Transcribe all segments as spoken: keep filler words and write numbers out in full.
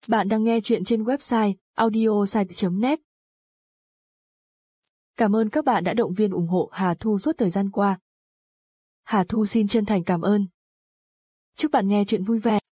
Bạn đang nghe chuyện trên website audiosite chấm net. Cảm ơn các bạn đã động viên ủng hộ Hà Thu suốt thời gian qua. Hà Thu xin chân thành cảm ơn. Chúc bạn nghe chuyện vui vẻ.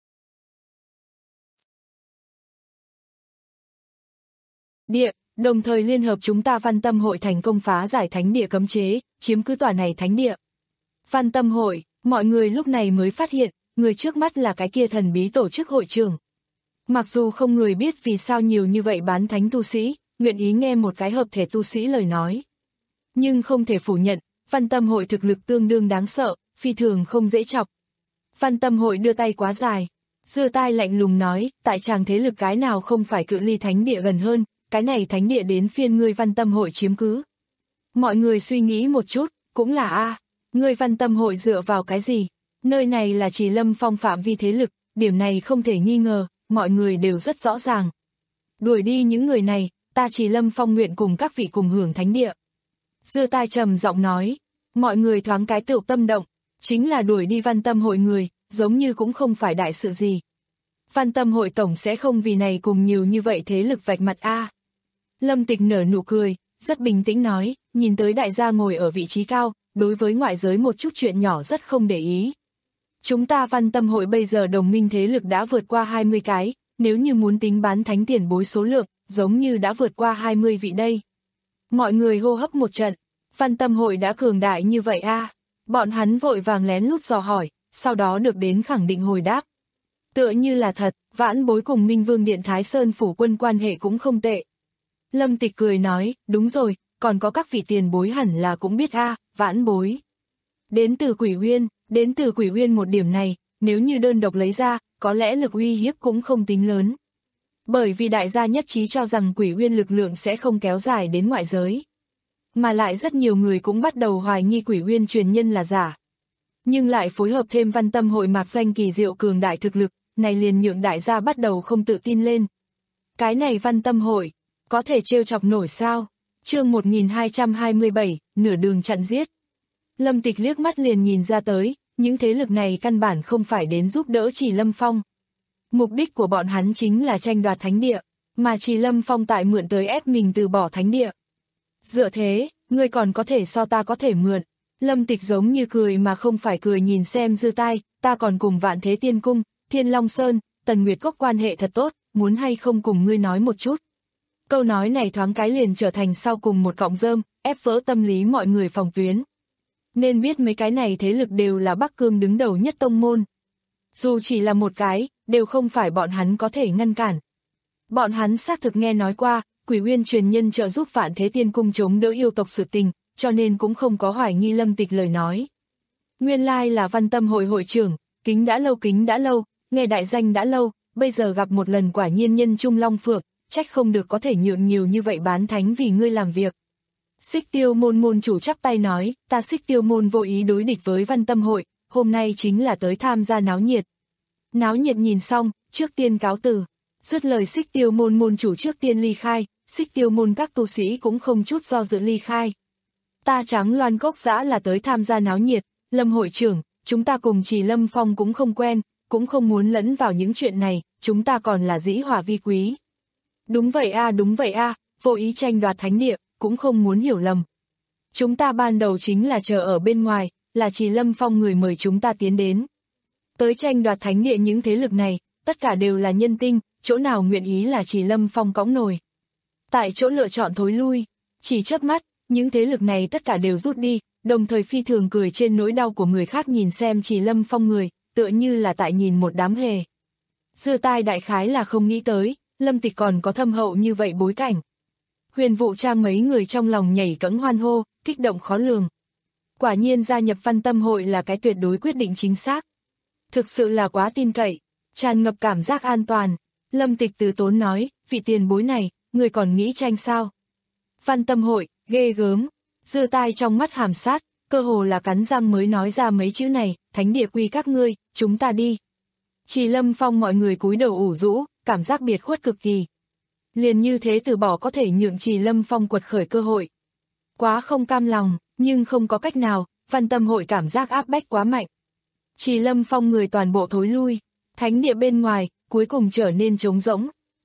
Địa, đồng thời liên hợp chúng ta Văn Tâm Hội thành công phá giải thánh địa cấm chế, chiếm cứ tòa này thánh địa. Văn Tâm Hội, mọi người lúc này mới phát hiện, người trước mắt là cái kia thần bí tổ chức hội trưởng. Mặc dù không người biết vì sao nhiều như vậy bán thánh tu sĩ, nguyện ý nghe một cái hợp thể tu sĩ lời nói. Nhưng không thể phủ nhận, Văn Tâm Hội thực lực tương đương đáng sợ, phi thường không dễ chọc. Văn Tâm Hội đưa tay quá dài, giơ tay lạnh lùng nói, tại chàng thế lực cái nào không phải cự ly thánh địa gần hơn, cái này thánh địa đến phiên ngươi Văn Tâm Hội chiếm cứ. Mọi người suy nghĩ một chút, cũng là a, ngươi Văn Tâm Hội dựa vào cái gì? Nơi này là Trì Lâm Phong phạm vi thế lực, điểm này không thể nghi ngờ, mọi người đều rất rõ ràng. Đuổi đi những người này, ta Trì Lâm Phong nguyện cùng các vị cùng hưởng thánh địa. Giơ tay trầm giọng nói, mọi người thoáng cái tựu tâm động, chính là đuổi đi Văn Tâm Hội người, giống như cũng không phải đại sự gì. Văn Tâm Hội tổng sẽ không vì này cùng nhiều như vậy thế lực vạch mặt a. Lâm Tịch nở nụ cười, rất bình tĩnh nói, nhìn tới đại gia ngồi ở vị trí cao, đối với ngoại giới một chút chuyện nhỏ rất không để ý. Chúng ta Văn Tâm Hội bây giờ đồng minh thế lực đã vượt qua hai mươi cái, nếu như muốn tính bán thánh tiền bối số lượng, giống như đã vượt qua hai mươi vị đây. Mọi người hô hấp một trận, Văn Tâm Hội đã cường đại như vậy a. À? Bọn hắn vội vàng lén lút dò hỏi, sau đó được đến khẳng định hồi đáp. Tựa như là thật, Vãn Bối cùng Minh Vương Điện Thái Sơn phủ quân quan hệ cũng không tệ. Lâm Tịch cười nói, đúng rồi, còn có các vị tiền bối hẳn là cũng biết a, à, Vãn Bối. Đến từ Quỷ Uyên, đến từ Quỷ Uyên một điểm này, nếu như đơn độc lấy ra, có lẽ lực uy hiếp cũng không tính lớn. Bởi vì đại gia nhất trí cho rằng Quỷ Uyên lực lượng sẽ không kéo dài đến ngoại giới. Mà lại rất nhiều người cũng bắt đầu hoài nghi Quỷ Uyên truyền nhân là giả. Nhưng lại phối hợp thêm Văn Tâm Hội mạc danh kỳ diệu cường đại thực lực, này liền nhượng đại gia bắt đầu không tự tin lên. Cái này Văn Tâm Hội, có thể trêu chọc nổi sao? Chương một nghìn hai trăm hai mươi bảy, nửa đường chặn giết. Lâm Tịch liếc mắt liền nhìn ra tới, những thế lực này căn bản không phải đến giúp đỡ Trì Lâm Phong. Mục đích của bọn hắn chính là tranh đoạt thánh địa, mà Trì Lâm Phong tại mượn tới ép mình từ bỏ thánh địa. Dựa thế, ngươi còn có thể so ta có thể mượn. Lâm Tịch giống như cười mà không phải cười nhìn xem dư tai, ta còn cùng Vạn Thế Tiên Cung, Thiên Long Sơn, Tần Nguyệt Cốc quan hệ thật tốt, muốn hay không cùng ngươi nói một chút. Câu nói này thoáng cái liền trở thành sau cùng một cọng rơm, ép vỡ tâm lý mọi người phòng tuyến. Nên biết mấy cái này thế lực đều là Bắc Cương đứng đầu nhất tông môn. Dù chỉ là một cái, đều không phải bọn hắn có thể ngăn cản. Bọn hắn xác thực nghe nói qua, Quỷ Uyên truyền nhân trợ giúp Vạn Thế Tiên Cung chống đỡ yêu tộc sự tình, cho nên cũng không có hoài nghi Lâm Tịch lời nói. Nguyên lai là Văn Tâm Hội hội trưởng, kính đã lâu kính đã lâu, nghe đại danh đã lâu, bây giờ gặp một lần quả nhiên nhân trung long phượng, trách không được có thể nhượng nhiều như vậy bán thánh vì ngươi làm việc. Xích Tiêu môn môn chủ chắp tay nói, ta Xích Tiêu môn vô ý đối địch với Văn Tâm Hội, hôm nay chính là tới tham gia náo nhiệt. Náo nhiệt nhìn xong, trước tiên cáo từ. Dứt lời Xích Tiêu môn môn chủ trước tiên ly khai, Xích Tiêu môn các tu sĩ cũng không chút do dự ly khai. Ta Trắng Loan Cốc Dã là tới tham gia náo nhiệt, Lâm hội trưởng, chúng ta cùng Trì Lâm Phong cũng không quen, cũng không muốn lẫn vào những chuyện này, chúng ta còn là dĩ hòa vi quý. Đúng vậy a, đúng vậy a, vô ý tranh đoạt thánh địa, cũng không muốn hiểu lầm. Chúng ta ban đầu chính là chờ ở bên ngoài, là Trì Lâm Phong người mời chúng ta tiến đến. Tới tranh đoạt thánh địa những thế lực này, tất cả đều là nhân tinh, chỗ nào nguyện ý là Trì Lâm Phong cõng nồi. Tại chỗ lựa chọn thối lui, chỉ chớp mắt, những thế lực này tất cả đều rút đi, đồng thời phi thường cười trên nỗi đau của người khác nhìn xem Trì Lâm Phong người, tựa như là tại nhìn một đám hề. Dư tai đại khái là không nghĩ tới, Lâm Tịch còn có thâm hậu như vậy bối cảnh. Huyền Vũ Trang mấy người trong lòng nhảy cẫng hoan hô, kích động khó lường. Quả nhiên gia nhập Văn Tâm Hội là cái tuyệt đối quyết định chính xác. Thực sự là quá tin cậy, tràn ngập cảm giác an toàn. Lâm Tịch từ tốn nói, vị tiền bối này, người còn nghĩ tranh sao? Văn Tâm Hội, ghê gớm, giơ tai trong mắt hàm sát, cơ hồ là cắn răng mới nói ra mấy chữ này, thánh địa quy các ngươi, chúng ta đi. Trì Lâm Phong mọi người cúi đầu ủ rũ, cảm giác biệt khuất cực kỳ. Liền như thế từ bỏ có thể nhượng Trì Lâm Phong quật khởi cơ hội. Quá không cam lòng, nhưng không có cách nào, Văn Tâm Hội cảm giác áp bách quá mạnh. Trì Lâm Phong người toàn bộ thối lui, thánh địa bên ngoài, cuối cùng trở nên trống rỗng,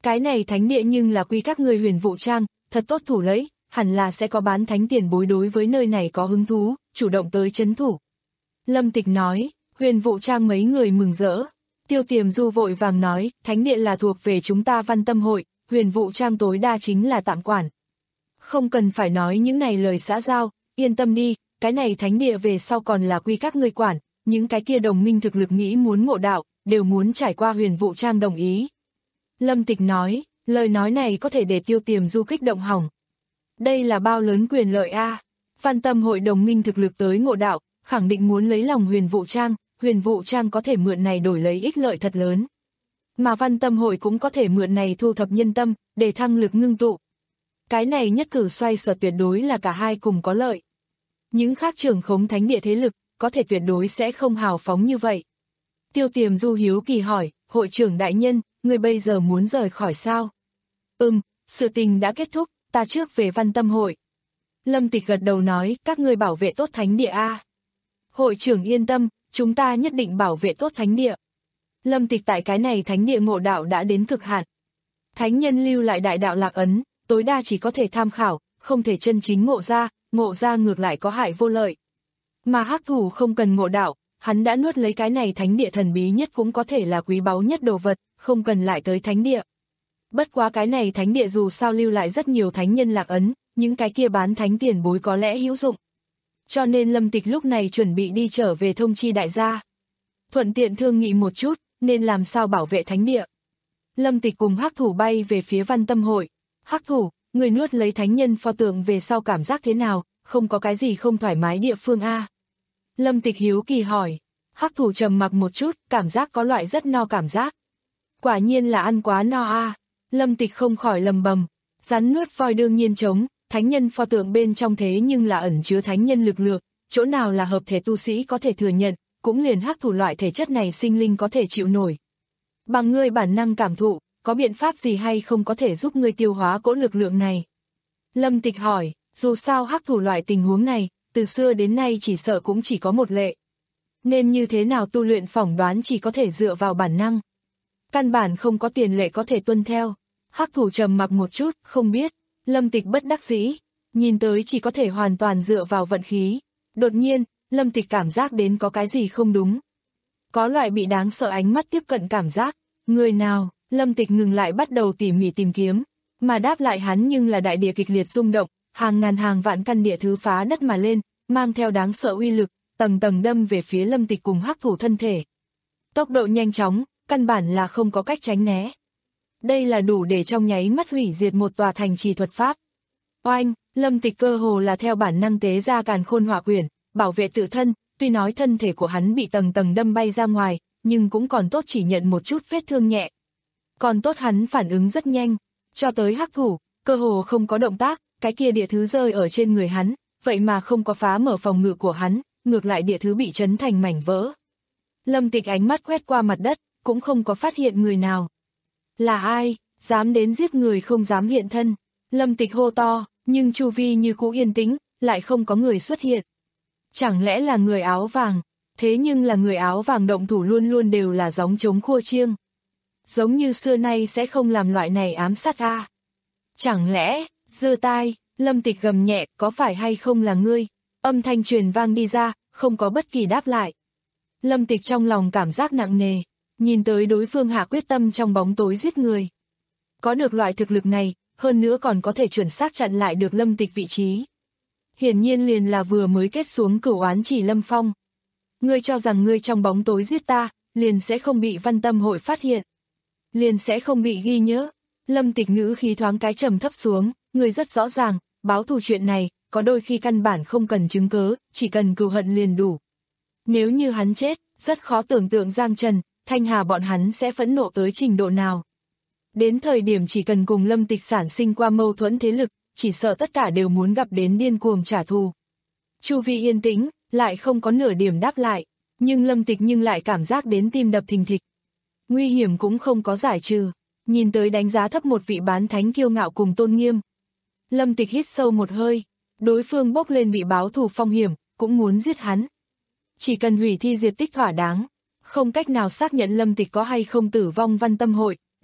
Cái này thánh địa nhưng là quy các ngươi Huyền Vũ Trang, thật tốt thủ lấy, hẳn là sẽ có bán thánh tiền bối đối với nơi này có hứng thú, chủ động tới trấn thủ. Lâm Tịch nói, Huyền Vũ Trang mấy người mừng rỡ. Tiêu Tiềm Du vội vàng nói, thánh địa là thuộc về chúng ta Văn Tâm hội, Huyền Vũ Trang tối đa chính là tạm quản. Không cần phải nói những này lời xã giao, yên tâm đi, cái này thánh địa về sau còn là quy các ngươi quản, những cái kia đồng minh thực lực nghĩ muốn ngộ đạo, đều muốn trải qua Huyền Vũ Trang đồng ý. Lâm Tịch nói, lời nói này có thể để Tiêu Tiềm Du kích động hỏng. Đây là bao lớn quyền lợi a à. Văn Tâm hội đồng minh thực lực tới ngộ đạo, khẳng định muốn lấy lòng Huyền Vũ Trang, Huyền Vũ Trang có thể mượn này đổi lấy ích lợi thật lớn. Mà Văn Tâm hội cũng có thể mượn này thu thập nhân tâm, để thăng lực ngưng tụ. Cái này nhất cử xoay sở tuyệt đối là cả hai cùng có lợi. Những khác trưởng khống thánh địa thế lực, có thể tuyệt đối sẽ không hào phóng như vậy. Tiêu Tiềm Du hiếu kỳ hỏi, hội trưởng đại nhân, người bây giờ muốn rời khỏi sao? Ừm, sự tình đã kết thúc, ta trước về Văn Tâm hội. Lâm Tịch gật đầu nói, các ngươi bảo vệ tốt thánh địa a. Hội trưởng yên tâm, chúng ta nhất định bảo vệ tốt thánh địa. Lâm Tịch tại cái này thánh địa ngộ đạo đã đến cực hạn. Thánh nhân lưu lại đại đạo lạc ấn, tối đa chỉ có thể tham khảo, không thể chân chính ngộ ra, ngộ ra ngược lại có hại vô lợi. Mà Hắc Thủ không cần ngộ đạo, hắn đã nuốt lấy cái này thánh địa thần bí nhất cũng có thể là quý báu nhất đồ vật, không cần lại tới thánh địa. Bất quá cái này thánh địa dù sao lưu lại rất nhiều thánh nhân lạc ấn, những cái kia bán thánh tiền bối có lẽ hữu dụng. Cho nên Lâm Tịch lúc này chuẩn bị đi trở về thông chi đại gia. Thuận tiện thương nghị một chút, nên làm sao bảo vệ thánh địa. Lâm Tịch cùng Hắc Thủ bay về phía Văn Tâm hội. Hắc Thủ, người nuốt lấy thánh nhân pho tượng về sau cảm giác thế nào, không có cái gì không thoải mái địa phương a? Lâm Tịch hiếu kỳ hỏi. Hắc Thủ trầm mặc một chút, cảm giác có loại rất no cảm giác. Quả nhiên là ăn quá no a. Lâm Tịch không khỏi lầm bầm. Rắn nuốt voi đương nhiên chống, thánh nhân pho tượng bên trong thế nhưng là ẩn chứa thánh nhân lực lượng, chỗ nào là hợp thể tu sĩ có thể thừa nhận, cũng liền Hắc Thủ loại thể chất này sinh linh có thể chịu nổi. Bằng ngươi bản năng cảm thụ, có biện pháp gì hay không có thể giúp ngươi tiêu hóa cỗ lực lượng này? Lâm Tịch hỏi, dù sao Hắc Thủ loại tình huống này, từ xưa đến nay chỉ sợ cũng chỉ có một lệ. Nên như thế nào tu luyện phỏng đoán chỉ có thể dựa vào bản năng. Căn bản không có tiền lệ có thể tuân theo. Hắc Thủ trầm mặc một chút, không biết. Lâm Tịch bất đắc dĩ, nhìn tới chỉ có thể hoàn toàn dựa vào vận khí. Đột nhiên, Lâm Tịch cảm giác đến có cái gì không đúng. Có loại bị đáng sợ ánh mắt tiếp cận cảm giác. Người nào? Lâm Tịch ngừng lại bắt đầu tỉ mỉ tìm kiếm. Mà đáp lại hắn nhưng là đại địa kịch liệt rung động, hàng ngàn hàng vạn căn địa thứ phá đất mà lên, mang theo đáng sợ uy lực, tầng tầng đâm về phía Lâm Tịch cùng Hắc Thủ thân thể. Tốc độ nhanh chóng, căn bản là không có cách tránh né. Đây là đủ để trong nháy mắt hủy diệt một tòa thành trì thuật pháp. Oanh, Lâm Tịch cơ hồ là theo bản năng tế ra càn khôn hỏa quyển, bảo vệ tự thân, tuy nói thân thể của hắn bị tầng tầng đâm bay ra ngoài, nhưng cũng còn tốt chỉ nhận một chút vết thương nhẹ. Còn tốt hắn phản ứng rất nhanh, cho tới Hắc Thủ, cơ hồ không có động tác, cái kia địa thứ rơi ở trên người hắn, vậy mà không có phá mở phòng ngự của hắn, ngược lại địa thứ bị chấn thành mảnh vỡ. Lâm Tịch ánh mắt quét qua mặt đất, cũng không có phát hiện người nào. Là ai, dám đến giết người không dám hiện thân? Lâm Tịch hô to, nhưng chu vi như cũ yên tĩnh, lại không có người xuất hiện. Chẳng lẽ là người áo vàng? Thế nhưng là người áo vàng động thủ luôn luôn đều là gióng trống khua chiêng. Giống như xưa nay sẽ không làm loại này ám sát a. À? Chẳng lẽ, giơ tai, Lâm Tịch gầm nhẹ, có phải hay không là ngươi? Âm thanh truyền vang đi ra, không có bất kỳ đáp lại. Lâm Tịch trong lòng cảm giác nặng nề, nhìn tới đối phương hạ quyết tâm trong bóng tối giết người. Có được loại thực lực này, hơn nữa còn có thể chuẩn xác chặn lại được Lâm Tịch vị trí. Hiển nhiên liền là vừa mới kết xuống cửu oán chỉ Lâm Phong. Ngươi cho rằng ngươi trong bóng tối giết ta, liền sẽ không bị Văn Tâm hội phát hiện. Liền sẽ không bị ghi nhớ. Lâm Tịch ngữ khí thoáng cái trầm thấp xuống, ngươi rất rõ ràng, báo thù chuyện này, có đôi khi căn bản không cần chứng cớ, chỉ cần cừu hận liền đủ. Nếu như hắn chết, rất khó tưởng tượng Giang Trần, Thanh Hà bọn hắn sẽ phẫn nộ tới trình độ nào. Đến thời điểm chỉ cần cùng Lâm Tịch sản sinh qua mâu thuẫn thế lực, chỉ sợ tất cả đều muốn gặp đến điên cuồng trả thù. Chu vi yên tĩnh, lại không có nửa điểm đáp lại, nhưng Lâm Tịch nhưng lại cảm giác đến tim đập thình thịch. Nguy hiểm cũng không có giải trừ, nhìn tới đánh giá thấp một vị bán thánh kiêu ngạo cùng tôn nghiêm. Lâm Tịch hít sâu một hơi, đối phương bốc lên bị báo thù phong hiểm, cũng muốn giết hắn. Chỉ cần hủy thi diệt tích thỏa đáng, không cách nào xác nhận Lâm Tịch có hay không tử vong Văn Tâm hội,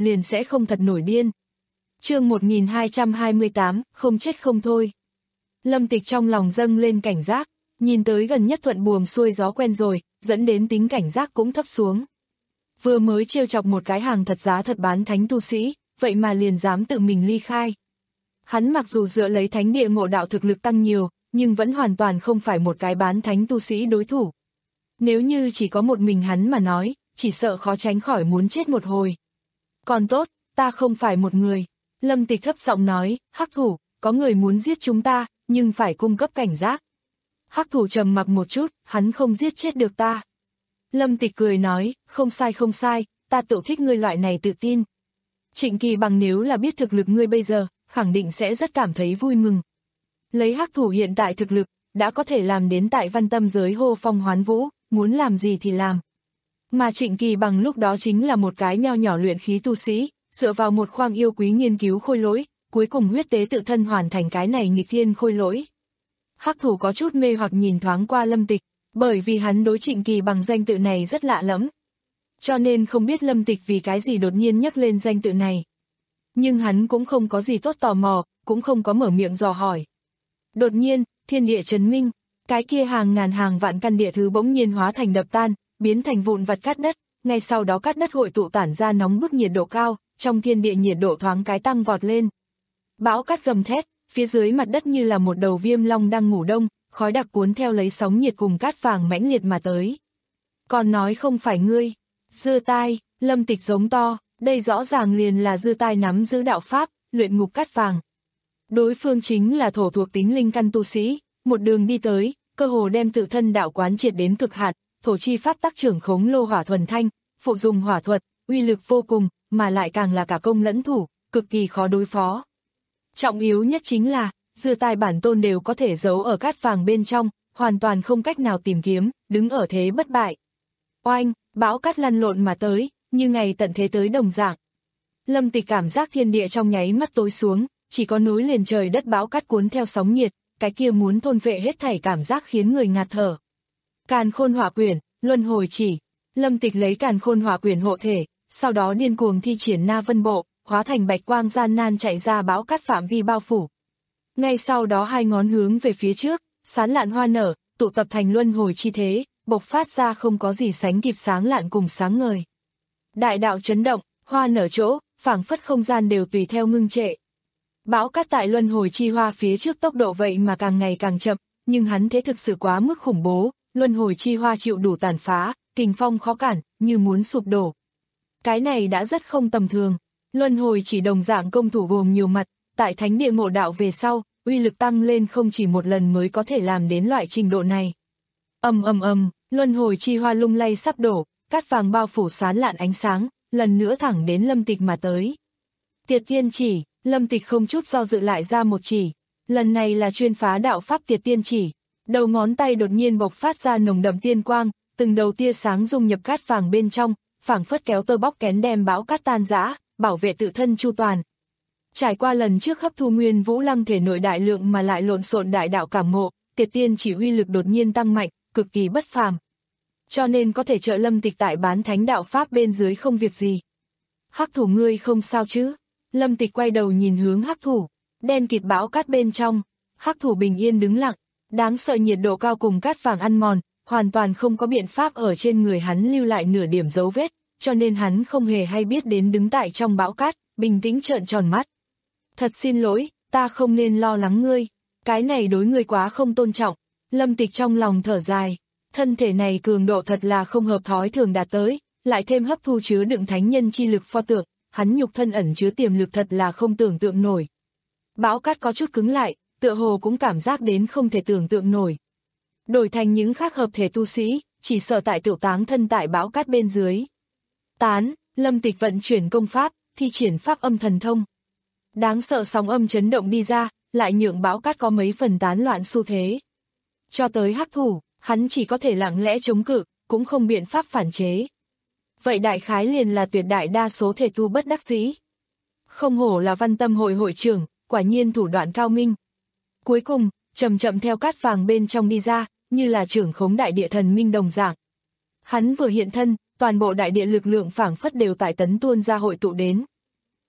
liền sẽ không thật nổi điên. Chương một nghìn hai trăm hai mươi tám, không chết không thôi. Lâm Tịch trong lòng dâng lên cảnh giác, nhìn tới gần nhất thuận buồm xuôi gió quen rồi, dẫn đến tính cảnh giác cũng thấp xuống. Vừa mới trêu chọc một cái hàng thật giá thật bán thánh tu sĩ, vậy mà liền dám tự mình ly khai. Hắn mặc dù dựa lấy thánh địa ngộ đạo thực lực tăng nhiều, nhưng vẫn hoàn toàn không phải một cái bán thánh tu sĩ đối thủ. Nếu như chỉ có một mình hắn mà nói, chỉ sợ khó tránh khỏi muốn chết một hồi. Còn tốt, ta không phải một người. Lâm Tịch thấp giọng nói, Hắc thủ, có người muốn giết chúng ta, nhưng phải cung cấp cảnh giác. Hắc thủ trầm mặc một chút, hắn không giết chết được ta. Lâm Tịch cười nói, không sai không sai, ta tự thích ngươi loại này tự tin. Trịnh Kỳ Bằng nếu là biết thực lực ngươi bây giờ, khẳng định sẽ rất cảm thấy vui mừng. Lấy Hắc thủ hiện tại thực lực, đã có thể làm đến tại văn tâm giới hô phong hoán vũ, muốn làm gì thì làm. Mà Trịnh Kỳ Bằng lúc đó chính là một cái nho nhỏ luyện khí tu sĩ, dựa vào một khoang yêu quý nghiên cứu khôi lỗi, cuối cùng huyết tế tự thân hoàn thành cái này nghịch thiên khôi lỗi. Hắc thủ có chút mê hoặc nhìn thoáng qua Lâm Tịch, bởi vì hắn đối Trịnh Kỳ Bằng danh tự này rất lạ lẫm. Cho nên không biết Lâm Tịch vì cái gì đột nhiên nhắc lên danh tự này. Nhưng hắn cũng không có gì tốt tò mò, cũng không có mở miệng dò hỏi. Đột nhiên, thiên địa chấn minh, cái kia hàng ngàn hàng vạn căn địa thứ bỗng nhiên hóa thành đập tan, biến thành vụn vặt cát đất, ngay sau đó cát đất hội tụ tản ra nóng bức nhiệt độ cao, trong thiên địa nhiệt độ thoáng cái tăng vọt lên. Bão cát gầm thét, phía dưới mặt đất như là một đầu viêm long đang ngủ đông, khói đặc cuốn theo lấy sóng nhiệt cùng cát vàng mãnh liệt mà tới. Còn nói không phải ngươi, Dư Tai, Lâm Tịch giống to, đây rõ ràng liền là Dư Tai nắm giữ đạo pháp, luyện ngục cát vàng. Đối phương chính là thổ thuộc tính linh căn tu sĩ, một đường đi tới, cơ hồ đem tự thân đạo quán triệt đến cực hạn, thổ chi pháp tác trưởng khống lô hỏa thuần thanh, phụ dùng hỏa thuật, uy lực vô cùng, mà lại càng là cả công lẫn thủ, cực kỳ khó đối phó. Trọng yếu nhất chính là, Dư Tai bản tôn đều có thể giấu ở cát vàng bên trong, hoàn toàn không cách nào tìm kiếm, đứng ở thế bất bại. Oanh, bão cát lăn lộn mà tới, như ngày tận thế tới đồng dạng. Lâm Tịch cảm giác thiên địa trong nháy mắt tối xuống, chỉ có nối liền trời đất bão cát cuốn theo sóng nhiệt, cái kia muốn thôn vệ hết thảy cảm giác khiến người ngạt thở. Càn khôn hỏa quyển, luân hồi chỉ. Lâm Tịch lấy càn khôn hỏa quyển hộ thể, sau đó điên cuồng thi triển na vân bộ, hóa thành bạch quang gian nan chạy ra bão cát phạm vi bao phủ. Ngay sau đó hai ngón hướng về phía trước, sán lạn hoa nở, tụ tập thành luân hồi chi thế, bộc phát ra không có gì sánh kịp sáng lạn cùng sáng ngời. Đại đạo chấn động, hoa nở chỗ, phảng phất không gian đều tùy theo ngưng trệ. Bão cát tại luân hồi chi hoa phía trước tốc độ vậy mà càng ngày càng chậm, nhưng hắn thế thực sự quá mức khủng bố, luân hồi chi hoa chịu đủ tàn phá, kình phong khó cản, như muốn sụp đổ. Cái này đã rất không tầm thường, luân hồi chỉ đồng dạng công thủ gồm nhiều mặt, tại thánh địa ngộ đạo về sau, uy lực tăng lên không chỉ một lần mới có thể làm đến loại trình độ này. Ầm ầm ầm, luân hồi chi hoa lung lay sắp đổ, cát vàng bao phủ sán lạn ánh sáng, lần nữa thẳng đến Lâm Tịch mà tới. Tiệt tiên chỉ, Lâm Tịch không chút do dự lại ra một chỉ, lần này là chuyên phá đạo pháp tiệt tiên chỉ, đầu ngón tay đột nhiên bộc phát ra nồng đậm tiên quang, từng đầu tia sáng dung nhập cát vàng bên trong, phảng phất kéo tơ bóc kén đem bão cát tan rã, bảo vệ tự thân chu toàn. Trải qua lần trước hấp thu nguyên vũ lăng thể nội đại lượng mà lại lộn xộn đại đạo cảm ngộ, tiệt tiên chỉ uy lực đột nhiên tăng mạnh, cực kỳ bất phàm. Cho nên có thể trợ Lâm Tịch tại bán thánh đạo pháp bên dưới không việc gì. Hắc thủ ngươi không sao chứ? Lâm Tịch quay đầu nhìn hướng hắc thủ, đen kịt bão cát bên trong, hắc thủ bình yên đứng lặng, đáng sợ nhiệt độ cao cùng cát vàng ăn mòn, hoàn toàn không có biện pháp ở trên người hắn lưu lại nửa điểm dấu vết, cho nên hắn không hề hay biết đến đứng tại trong bão cát, bình tĩnh trợn tròn mắt. Thật xin lỗi, ta không nên lo lắng ngươi, cái này đối ngươi quá không tôn trọng. Lâm Tịch trong lòng thở dài, thân thể này cường độ thật là không hợp thói thường đạt tới, lại thêm hấp thu chứa đựng thánh nhân chi lực pho tượng, hắn nhục thân ẩn chứa tiềm lực thật là không tưởng tượng nổi. Bão cát có chút cứng lại, tựa hồ cũng cảm giác đến không thể tưởng tượng nổi. Đổi thành những khác hợp thể tu sĩ, chỉ sợ tại tiểu táng thân tại bão cát bên dưới. Tán, Lâm Tịch vận chuyển công pháp, thi triển pháp âm thần thông. Đáng sợ sóng âm chấn động đi ra, lại nhượng bão cát có mấy phần tán loạn xu thế. Cho tới hắc thủ, hắn chỉ có thể lặng lẽ chống cự, cũng không biện pháp phản chế. Vậy đại khái liền là tuyệt đại đa số thể tu bất đắc dĩ. Không hổ là văn tâm hội hội trưởng, quả nhiên thủ đoạn cao minh. Cuối cùng, chậm chậm theo cát vàng bên trong đi ra, như là trưởng khống đại địa thần minh đồng dạng. Hắn vừa hiện thân, toàn bộ đại địa lực lượng phảng phất đều tại tấn tuôn ra hội tụ đến,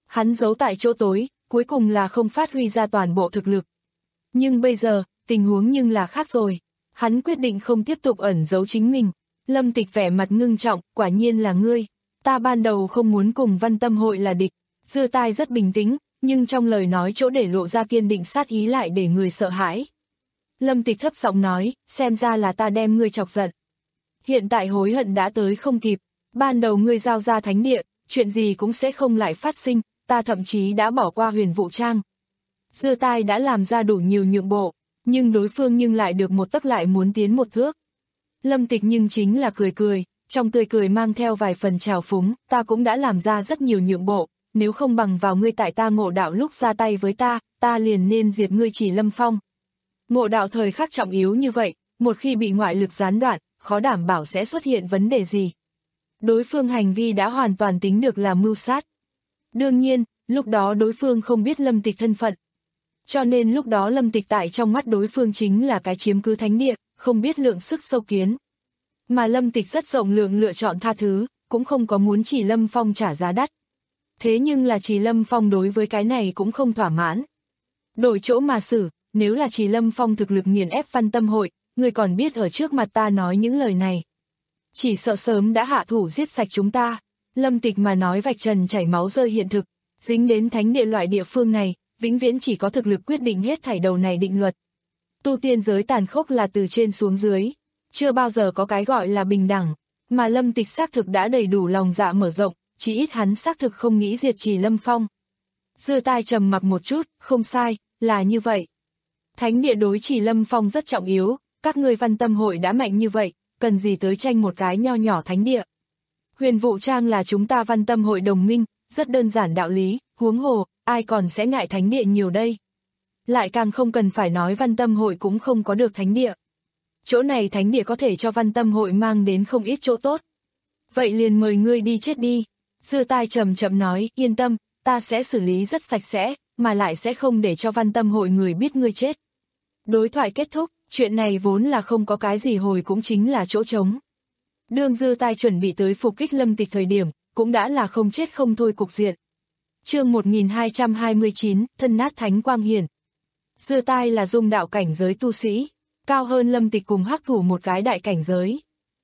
Hắn giấu tại chỗ tối, cuối cùng là không phát huy ra toàn bộ thực lực. Nhưng bây giờ, tình huống nhưng là khác rồi. Hắn quyết định không tiếp tục ẩn giấu chính mình. Lâm Tịch vẻ mặt ngưng trọng, quả nhiên là ngươi. Ta ban đầu không muốn cùng Văn Tâm hội là địch. Dưa Tai rất bình tĩnh, nhưng trong lời nói chỗ để lộ ra kiên định sát ý lại để người sợ hãi. Lâm Tịch thấp giọng nói, xem ra là ta đem ngươi chọc giận. Hiện tại hối hận đã tới không kịp. Ban đầu ngươi giao ra thánh địa, chuyện gì cũng sẽ không lại phát sinh, ta thậm chí đã bỏ qua Huyền Vũ Trang. Dưa Tai đã làm ra đủ nhiều nhượng bộ, nhưng đối phương nhưng lại được một tấc lại muốn tiến một thước. Lâm Tịch nhưng chính là cười cười, trong tươi cười mang theo vài phần trào phúng, ta cũng đã làm ra rất nhiều nhượng bộ, nếu không bằng vào ngươi tại ta Ngộ Đạo lúc ra tay với ta, ta liền nên diệt ngươi Chỉ Lâm Phong. Ngộ Đạo thời khắc trọng yếu như vậy, một khi bị ngoại lực gián đoạn, khó đảm bảo sẽ xuất hiện vấn đề gì. Đối phương hành vi đã hoàn toàn tính được là mưu sát. Đương nhiên, lúc đó đối phương không biết Lâm Tịch thân phận. Cho nên lúc đó Lâm Tịch tại trong mắt đối phương chính là cái chiếm cứ thánh địa, không biết lượng sức sâu kiến. Mà Lâm Tịch rất rộng lượng lựa chọn tha thứ, cũng không có muốn Chỉ Lâm Phong trả giá đắt. Thế nhưng là Chỉ Lâm Phong đối với cái này cũng không thỏa mãn. Đổi chỗ mà xử, nếu là Chỉ Lâm Phong thực lực nghiền ép Văn Tâm hội, người còn biết ở trước mặt ta nói những lời này. Chỉ sợ sớm đã hạ thủ giết sạch chúng ta. Lâm Tịch mà nói vạch trần chảy máu rơi hiện thực, dính đến thánh địa loại địa phương này, vĩnh viễn chỉ có thực lực quyết định hết thảy đầu này định luật. Tu tiên giới tàn khốc là từ trên xuống dưới, chưa bao giờ có cái gọi là bình đẳng, mà Lâm Tịch xác thực đã đầy đủ lòng dạ mở rộng, chỉ ít hắn xác thực không nghĩ diệt Chỉ Lâm Phong. Dưa Tai trầm mặc một chút, không sai, là như vậy. Thánh địa đối Chỉ Lâm Phong rất trọng yếu, các ngươi Văn Tâm hội đã mạnh như vậy, cần gì tới tranh một cái nho nhỏ thánh địa. Huyền Vũ Trang là chúng ta Văn Tâm hội đồng minh, rất đơn giản đạo lý, huống hồ, ai còn sẽ ngại thánh địa nhiều đây. Lại càng không cần phải nói Văn Tâm hội cũng không có được thánh địa. Chỗ này thánh địa có thể cho Văn Tâm hội mang đến không ít chỗ tốt. Vậy liền mời ngươi đi chết đi. Dưa Tai chậm chậm nói, yên tâm, ta sẽ xử lý rất sạch sẽ, mà lại sẽ không để cho Văn Tâm hội người biết ngươi chết. Đối thoại kết thúc, chuyện này vốn là không có cái gì hồi cũng chính là chỗ trống. Đương Dưa Tai chuẩn bị tới phục kích Lâm Tịch thời điểm, cũng đã là không chết không thôi cục diện. Chương một nghìn hai trăm hai mươi chín, thân nát thánh quang hiển. Dưa Tai là dung đạo cảnh giới tu sĩ, cao hơn Lâm Tịch cùng Hắc Thủ một cái đại cảnh giới.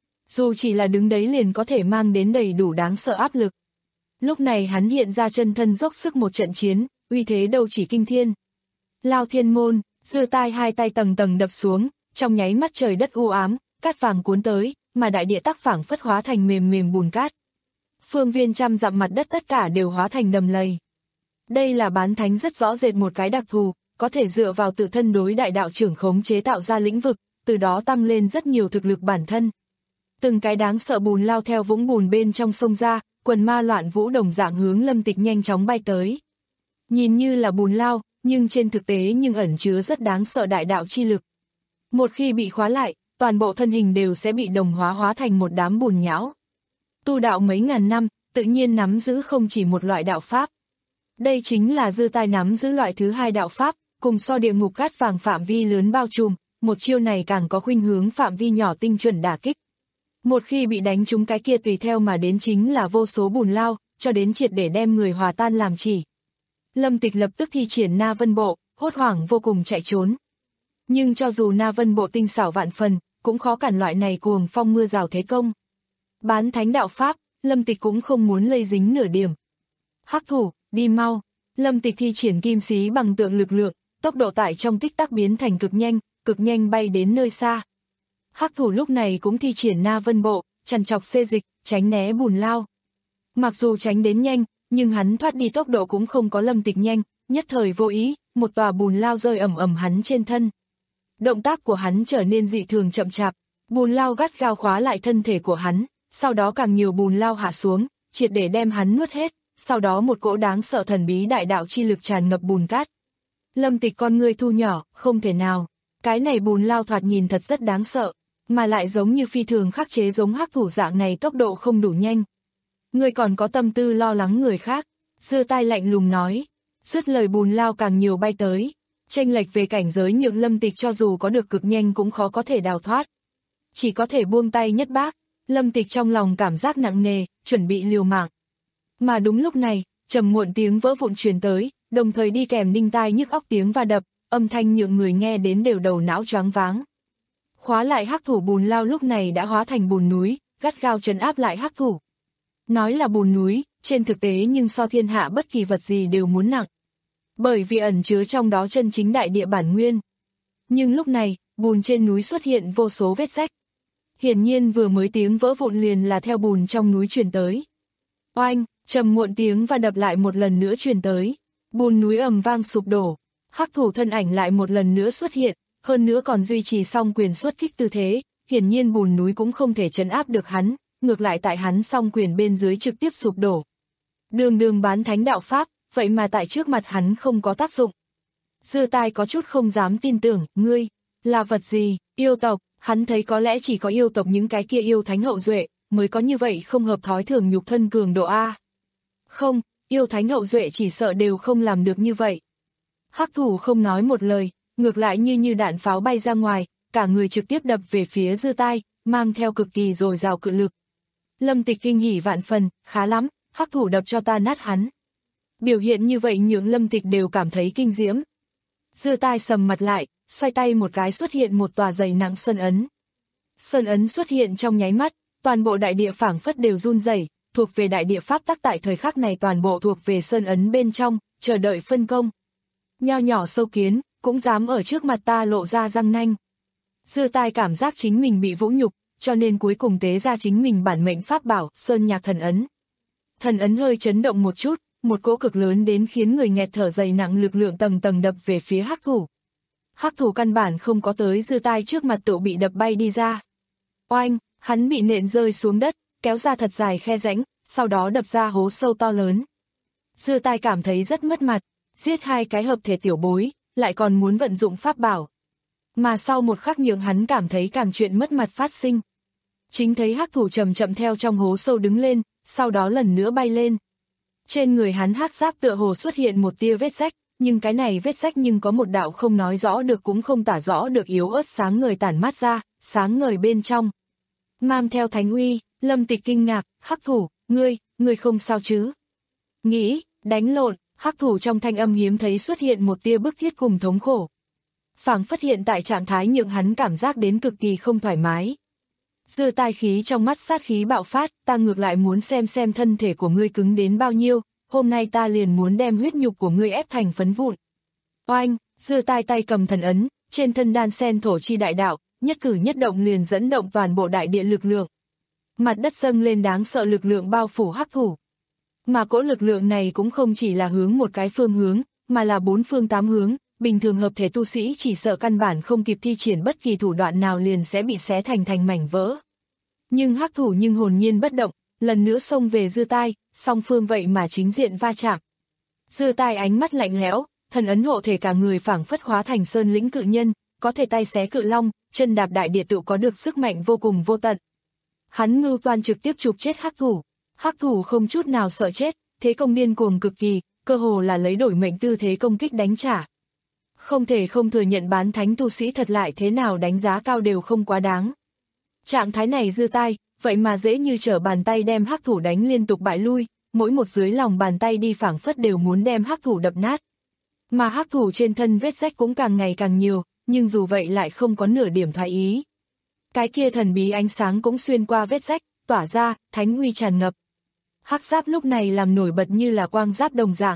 Dù chỉ là đứng đấy liền có thể mang đến đầy đủ đáng sợ áp lực. Lúc này hắn hiện ra chân thân dốc sức một trận chiến, uy thế đâu chỉ kinh thiên. Lao thiên môn, Dưa Tai hai tay tầng tầng đập xuống, trong nháy mắt trời đất u ám, cát vàng cuốn tới, mà đại địa tắc phảng phất hóa thành mềm mềm bùn cát. Phương viên trăm dặm mặt đất tất cả đều hóa thành đầm lầy. Đây là bán thánh rất rõ rệt một cái đặc thù, có thể dựa vào tự thân đối đại đạo trưởng khống chế tạo ra lĩnh vực, từ đó tăng lên rất nhiều thực lực bản thân. Từng cái đáng sợ bùn lao theo vũng bùn bên trong sông ra, quần ma loạn vũ đồng dạng hướng Lâm Tịch nhanh chóng bay tới. Nhìn như là bùn lao, nhưng trên thực tế nhưng ẩn chứa rất đáng sợ đại đạo chi lực. Một khi bị khóa lại, toàn bộ thân hình đều sẽ bị đồng hóa hóa thành một đám bùn nhão. Tu đạo mấy ngàn năm, tự nhiên nắm giữ không chỉ một loại đạo pháp. Đây chính là Dưa Tai nắm giữ loại thứ hai đạo pháp, cùng so địa ngục cát vàng phạm vi lớn bao trùm, một chiêu này càng có khuynh hướng phạm vi nhỏ tinh chuẩn đả kích. Một khi bị đánh trúng cái kia tùy theo mà đến chính là vô số bùn lao, cho đến triệt để đem người hòa tan làm chỉ. Lâm Tịch lập tức thi triển Na Vân Bộ, hốt hoảng vô cùng chạy trốn. Nhưng cho dù Na Vân Bộ tinh xảo vạn phần, cũng khó cản loại này cuồng phong mưa rào thế công. Bán thánh đạo pháp, Lâm Tịch cũng không muốn lây dính nửa điểm. Hắc Thủ, đi mau. Lâm Tịch thi triển kim xí bằng tượng lực lượng, tốc độ tại trong tích tắc biến thành cực nhanh, cực nhanh bay đến nơi xa. Hắc Thủ lúc này cũng thi triển Na Vân Bộ, chằn chọc xê dịch, tránh né bùn lao. Mặc dù tránh đến nhanh, nhưng hắn thoát đi tốc độ cũng không có Lâm Tịch nhanh, nhất thời vô ý, một tòa bùn lao rơi ầm ầm hắn trên thân. Động tác của hắn trở nên dị thường chậm chạp, bùn lao gắt gao khóa lại thân thể của hắn, sau đó càng nhiều bùn lao hạ xuống, triệt để đem hắn nuốt hết, sau đó một cỗ đáng sợ thần bí đại đạo chi lực tràn ngập bùn cát. Lâm Tịch con ngươi thu nhỏ, không thể nào, cái này bùn lao thoạt nhìn thật rất đáng sợ, mà lại giống như phi thường khắc chế giống Hắc Thủ dạng này tốc độ không đủ nhanh. Ngươi còn có tâm tư lo lắng người khác, Dưa Tai lạnh lùng nói, dứt lời bùn lao càng nhiều bay tới, chênh lệch về cảnh giới nhượng Lâm Tịch cho dù có được cực nhanh cũng khó có thể đào thoát. Chỉ có thể buông tay nhất bác, Lâm Tịch trong lòng cảm giác nặng nề, chuẩn bị liều mạng. Mà đúng lúc này, trầm muộn tiếng vỡ vụn truyền tới, đồng thời đi kèm đinh tai nhức óc tiếng va đập, âm thanh nhượng người nghe đến đều đầu não choáng váng. Khóa lại hắc thủ bùn lao lúc này đã hóa thành bùn núi, gắt gao trấn áp lại hắc thủ. Nói là bùn núi, trên thực tế nhưng so thiên hạ bất kỳ vật gì đều muốn nặng. Bởi vì ẩn chứa trong đó chân chính đại địa bản nguyên. Nhưng lúc này, bùn trên núi xuất hiện vô số vết rách. Hiển nhiên vừa mới tiếng vỡ vụn liền là theo bùn trong núi truyền tới. Oanh, trầm muộn tiếng và đập lại một lần nữa truyền tới. Bùn núi ầm vang sụp đổ. Hắc thủ thân ảnh lại một lần nữa xuất hiện, hơn nữa còn duy trì song quyền xuất kích tư thế. Hiển nhiên bùn núi cũng không thể trấn áp được hắn, ngược lại tại hắn song quyền bên dưới trực tiếp sụp đổ. Đường đường bán thánh đạo pháp, vậy mà tại trước mặt hắn không có tác dụng. Dư Tai có chút không dám tin tưởng, ngươi, là vật gì, yêu tộc, hắn thấy có lẽ chỉ có yêu tộc những cái kia yêu thánh hậu duệ, mới có như vậy không hợp thói thường nhục thân cường độ A. Không, yêu thánh hậu duệ chỉ sợ đều không làm được như vậy. Hắc thủ không nói một lời, ngược lại như như đạn pháo bay ra ngoài, cả người trực tiếp đập về phía Dư Tai, mang theo cực kỳ dồi dào cự lực. Lâm Tịch kinh hỉ vạn phần, khá lắm, hắc thủ đập cho ta nát hắn. Biểu hiện như vậy nhượng Lâm Tịch đều cảm thấy kinh diễm. Dư Tai sầm mặt lại, xoay tay một cái xuất hiện một tòa dày nặng sơn ấn. Sơn ấn xuất hiện trong nháy mắt, toàn bộ đại địa phảng phất đều run rẩy, thuộc về đại địa pháp tắc tại thời khắc này toàn bộ thuộc về sơn ấn bên trong, chờ đợi phân công. Nho nhỏ sâu kiến, cũng dám ở trước mặt ta lộ ra răng nanh. Dư Tai cảm giác chính mình bị vũ nhục, cho nên cuối cùng tế ra chính mình bản mệnh pháp bảo, Sơn Nhạc thần ấn. Thần ấn hơi chấn động một chút, một cỗ cực lớn đến khiến người nghẹt thở dày nặng lực lượng tầng tầng đập về phía hắc thủ. Hắc thủ căn bản không có tới Dư Tai trước mặt tự bị đập bay đi ra. Oanh, hắn bị nện rơi xuống đất, kéo ra thật dài khe rãnh, sau đó đập ra hố sâu to lớn. Dư Tai cảm thấy rất mất mặt, giết hai cái hợp thể tiểu bối, lại còn muốn vận dụng pháp bảo. Mà sau một khắc nhượng hắn cảm thấy càng chuyện mất mặt phát sinh. Chính thấy hắc thủ chậm chậm theo trong hố sâu đứng lên, sau đó lần nữa bay lên. Trên người hắn hắc giáp tựa hồ xuất hiện một tia vết rách, nhưng cái này vết rách nhưng có một đạo không nói rõ được cũng không tả rõ được yếu ớt sáng ngời tản mát ra, sáng ngời bên trong. Mang theo thánh uy, Lâm Tịch kinh ngạc, hắc thủ, ngươi, ngươi không sao chứ? Nghĩ, đánh lộn, hắc thủ trong thanh âm hiếm thấy xuất hiện một tia bức thiết cùng thống khổ. Phảng phất hiện tại trạng thái nhượng hắn cảm giác đến cực kỳ không thoải mái. Dư Tai khí trong mắt sát khí bạo phát, ta ngược lại muốn xem xem thân thể của ngươi cứng đến bao nhiêu, hôm nay ta liền muốn đem huyết nhục của ngươi ép thành phấn vụn. Oanh, Dư Tai tay cầm thần ấn, trên thân đan sen thổ chi đại đạo, nhất cử nhất động liền dẫn động toàn bộ đại địa lực lượng. Mặt đất dâng lên đáng sợ lực lượng bao phủ hắc thủ. Mà cỗ lực lượng này cũng không chỉ là hướng một cái phương hướng, mà là bốn phương tám hướng, bình thường hợp thể tu sĩ chỉ sợ căn bản không kịp thi triển bất kỳ thủ đoạn nào liền sẽ bị xé thành thành mảnh vỡ. Nhưng hắc thủ nhưng hồn nhiên bất động, lần nữa xông về Dư Tai, song phương vậy mà chính diện va chạm. Dư Tai ánh mắt lạnh lẽo, thần ấn hộ thể cả người phảng phất hóa thành sơn lĩnh cự nhân, có thể tay xé cự long, chân đạp đại địa tự có được sức mạnh vô cùng vô tận. Hắn ngưu toan trực tiếp chụp chết hắc thủ. Hắc thủ không chút nào sợ chết, thế công điên cuồng cực kỳ, cơ hồ là lấy đổi mệnh tư thế công kích đánh trả. Không thể không thừa nhận bán thánh tu sĩ thật lại thế nào đánh giá cao đều không quá đáng. Trạng thái này Dư Tai, vậy mà dễ như trở bàn tay đem hắc thủ đánh liên tục bại lui, mỗi một dưới lòng bàn tay đi phảng phất đều muốn đem hắc thủ đập nát. Mà hắc thủ trên thân vết rách cũng càng ngày càng nhiều, nhưng dù vậy lại không có nửa điểm thoái ý. Cái kia thần bí ánh sáng cũng xuyên qua vết rách, tỏa ra, thánh uy tràn ngập. Hắc giáp lúc này làm nổi bật như là quang giáp đồng dạng.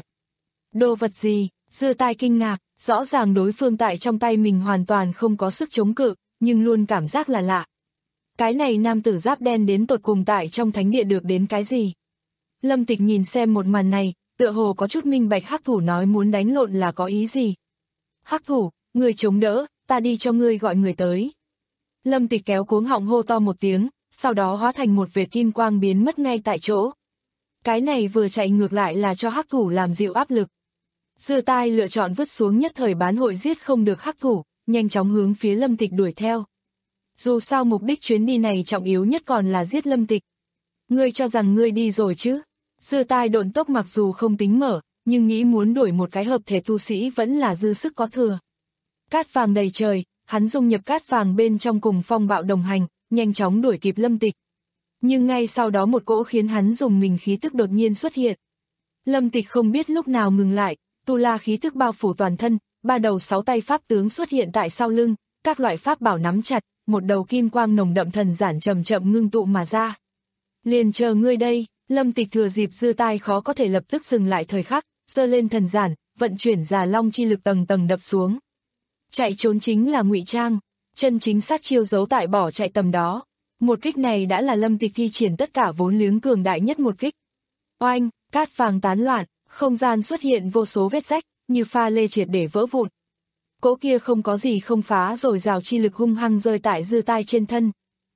Đồ vật gì? Dư Tai kinh ngạc, rõ ràng đối phương tại trong tay mình hoàn toàn không có sức chống cự, nhưng luôn cảm giác là lạ. Cái này nam tử giáp đen đến tột cùng tại trong thánh địa được đến cái gì? Lâm Tịch nhìn xem một màn này, tựa hồ có chút minh bạch hắc thủ nói muốn đánh lộn là có ý gì. Hắc thủ, người chống đỡ, ta đi cho ngươi gọi người tới. Lâm Tịch kéo cuống họng hô to một tiếng, sau đó hóa thành một vệt kim quang biến mất ngay tại chỗ. Cái này vừa chạy ngược lại là cho hắc thủ làm dịu áp lực. Dư Tai lựa chọn vứt xuống nhất thời bán hội giết không được hắc thủ, nhanh chóng hướng phía Lâm Tịch đuổi theo. Dù sao mục đích chuyến đi này trọng yếu nhất còn là giết Lâm Tịch. Ngươi cho rằng ngươi đi rồi chứ? Dư Tai độn tốc mặc dù không tính mở, nhưng nghĩ muốn đuổi một cái hợp thể tu sĩ vẫn là dư sức có thừa. Cát vàng đầy trời, hắn dung nhập cát vàng bên trong cùng phong bạo đồng hành, nhanh chóng đuổi kịp Lâm Tịch. Nhưng ngay sau đó một cỗ khiến hắn dùng mình khí tức đột nhiên xuất hiện. Lâm Tịch không biết lúc nào ngừng lại, tu la khí thức bao phủ toàn thân, ba đầu sáu tay pháp tướng xuất hiện tại sau lưng, các loại pháp bảo nắm chặt, một đầu kim quang nồng đậm thần giản chậm chậm ngưng tụ mà ra. Liền chờ ngươi đây, Lâm Tịch thừa dịp dư tai khó có thể lập tức dừng lại thời khắc, giơ lên thần giản, vận chuyển Già Long chi lực tầng tầng đập xuống. Chạy trốn chính là ngụy trang, chân chính sát chiêu giấu tại bỏ chạy tầm đó. Một kích này đã là Lâm Tịch thi triển tất cả vốn liếng cường đại nhất một kích. Oanh, cát vàng tán loạn, không gian xuất hiện vô số vết rách, như pha lê triệt để vỡ vụn. Cỗ kia không có gì không phá rồi rào chi lực hung hăng rơi tại dư tai trên thân.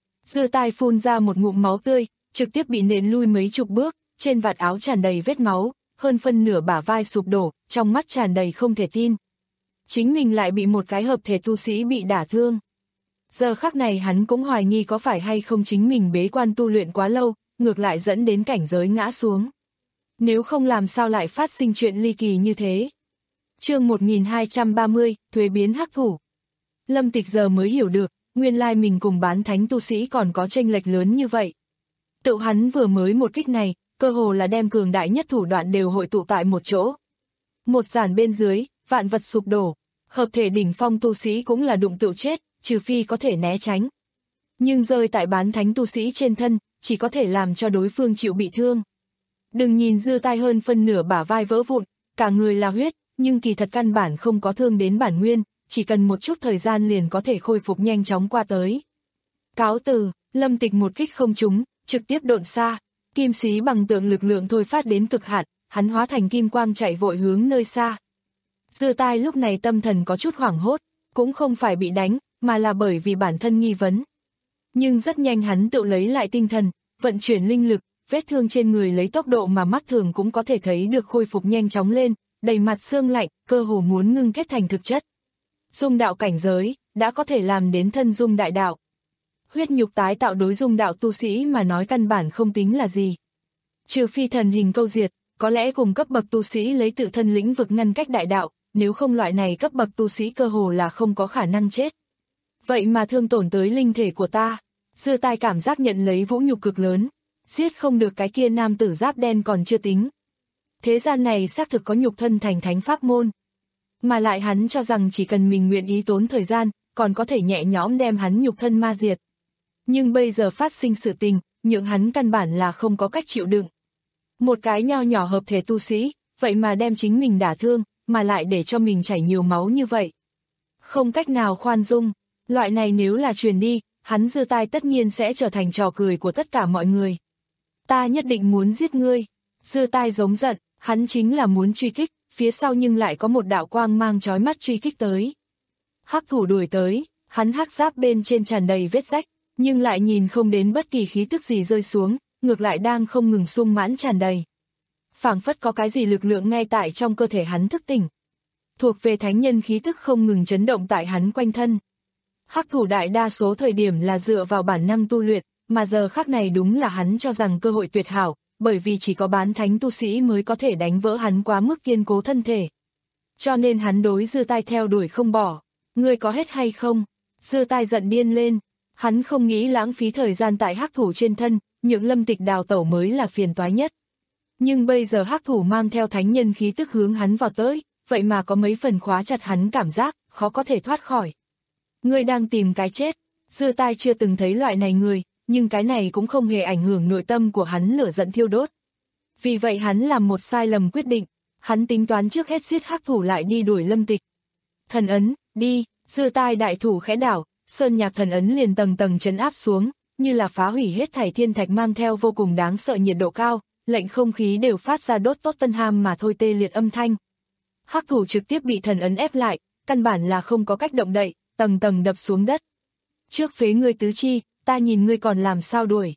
Dư tai phun ra một ngụm máu tươi, trực tiếp bị nện lui mấy chục bước, trên vạt áo tràn đầy vết máu, hơn phân nửa bả vai sụp đổ, trong mắt tràn đầy không thể tin. Chính mình lại bị một cái hợp thể tu sĩ bị đả thương. Giờ khắc này hắn cũng hoài nghi có phải hay không chính mình bế quan tu luyện quá lâu, ngược lại dẫn đến cảnh giới ngã xuống. Nếu không làm sao lại phát sinh chuyện ly kỳ như thế. Chương một nghìn hai trăm ba mươi, thuế biến hắc thủ. Lâm Tịch giờ mới hiểu được, nguyên lai mình cùng bán thánh tu sĩ còn có chênh lệch lớn như vậy. Tự hắn vừa mới một kích này, cơ hồ là đem cường đại nhất thủ đoạn đều hội tụ tại một chỗ. Một giản bên dưới, vạn vật sụp đổ, hợp thể đỉnh phong tu sĩ cũng là đụng tự chết, trừ phi có thể né tránh. Nhưng rơi tại bán thánh tu sĩ trên thân, chỉ có thể làm cho đối phương chịu bị thương. Đừng nhìn dư tai hơn phân nửa bả vai vỡ vụn, cả người là huyết, nhưng kỳ thật căn bản không có thương đến bản nguyên, chỉ cần một chút thời gian liền có thể khôi phục nhanh chóng qua tới. Cáo từ, Lâm Tịch một kích không trúng, trực tiếp độn xa, kim xí bằng tượng lực lượng thôi phát đến cực hạn, hắn hóa thành kim quang chạy vội hướng nơi xa. Dư tai lúc này tâm thần có chút hoảng hốt, cũng không phải bị đánh, mà là bởi vì bản thân nghi vấn. Nhưng rất nhanh hắn tự lấy lại tinh thần, vận chuyển linh lực, vết thương trên người lấy tốc độ mà mắt thường cũng có thể thấy được khôi phục nhanh chóng lên, đầy mặt xương lạnh, cơ hồ muốn ngưng kết thành thực chất. Dung đạo cảnh giới, đã có thể làm đến thân dung đại đạo. Huyết nhục tái tạo đối dung đạo tu sĩ mà nói căn bản không tính là gì. Trừ phi thần hình câu diệt, có lẽ cùng cấp bậc tu sĩ lấy tự thân lĩnh vực ngăn cách đại đạo, nếu không loại này cấp bậc tu sĩ cơ hồ là không có khả năng chết. Vậy mà thương tổn tới linh thể của ta, dư tai cảm giác nhận lấy vũ nhục cực lớn, giết không được cái kia nam tử giáp đen còn chưa tính. Thế gian này xác thực có nhục thân thành thánh pháp môn. Mà lại hắn cho rằng chỉ cần mình nguyện ý tốn thời gian, còn có thể nhẹ nhõm đem hắn nhục thân ma diệt. Nhưng bây giờ phát sinh sự tình, nhượng hắn căn bản là không có cách chịu đựng. Một cái nho nhỏ hợp thể tu sĩ, vậy mà đem chính mình đả thương, mà lại để cho mình chảy nhiều máu như vậy. Không cách nào khoan dung, loại này nếu là truyền đi, hắn dư tai tất nhiên sẽ trở thành trò cười của tất cả mọi người. Ta nhất định muốn giết ngươi. Dư tai giống giận, hắn chính là muốn truy kích, phía sau nhưng lại có một đạo quang mang chói mắt truy kích tới. Hắc thủ đuổi tới, hắn hắc giáp bên trên tràn đầy vết rách, nhưng lại nhìn không đến bất kỳ khí tức gì rơi xuống, ngược lại đang không ngừng sung mãn tràn đầy. Phảng phất có cái gì lực lượng ngay tại trong cơ thể hắn thức tỉnh. Thuộc về thánh nhân khí tức không ngừng chấn động tại hắn quanh thân. Hắc thủ đại đa số thời điểm là dựa vào bản năng tu luyện, mà giờ khắc này đúng là hắn cho rằng cơ hội tuyệt hảo, bởi vì chỉ có bán thánh tu sĩ mới có thể đánh vỡ hắn quá mức kiên cố thân thể. Cho nên hắn đối dư tai theo đuổi không bỏ. Ngươi có hết hay không? Dư tai giận điên lên. Hắn không nghĩ lãng phí thời gian tại hắc thủ trên thân, những Lâm Tịch đào tẩu mới là phiền toái nhất. Nhưng bây giờ hắc thủ mang theo thánh nhân khí tức hướng hắn vào tới, vậy mà có mấy phần khóa chặt hắn cảm giác, khó có thể thoát khỏi. Ngươi đang tìm cái chết. Dư tai chưa từng thấy loại này người, nhưng cái này cũng không hề ảnh hưởng nội tâm của hắn lửa giận thiêu đốt. Vì vậy hắn làm một sai lầm quyết định, hắn tính toán trước hết giết hắc thủ lại đi đuổi Lâm Tịch. Thần ấn, đi, dư tai đại thủ khẽ đảo, sơn nhạc thần ấn liền tầng tầng trấn áp xuống, như là phá hủy hết thảy thiên thạch mang theo vô cùng đáng sợ nhiệt độ cao, lệnh không khí đều phát ra đốt tốt tân ham mà thôi tê liệt âm thanh. Hắc thủ trực tiếp bị thần ấn ép lại, căn bản là không có cách động đậy, tầng tầng đập xuống đất. Trước phế ngươi tứ chi, ta nhìn ngươi còn làm sao đuổi.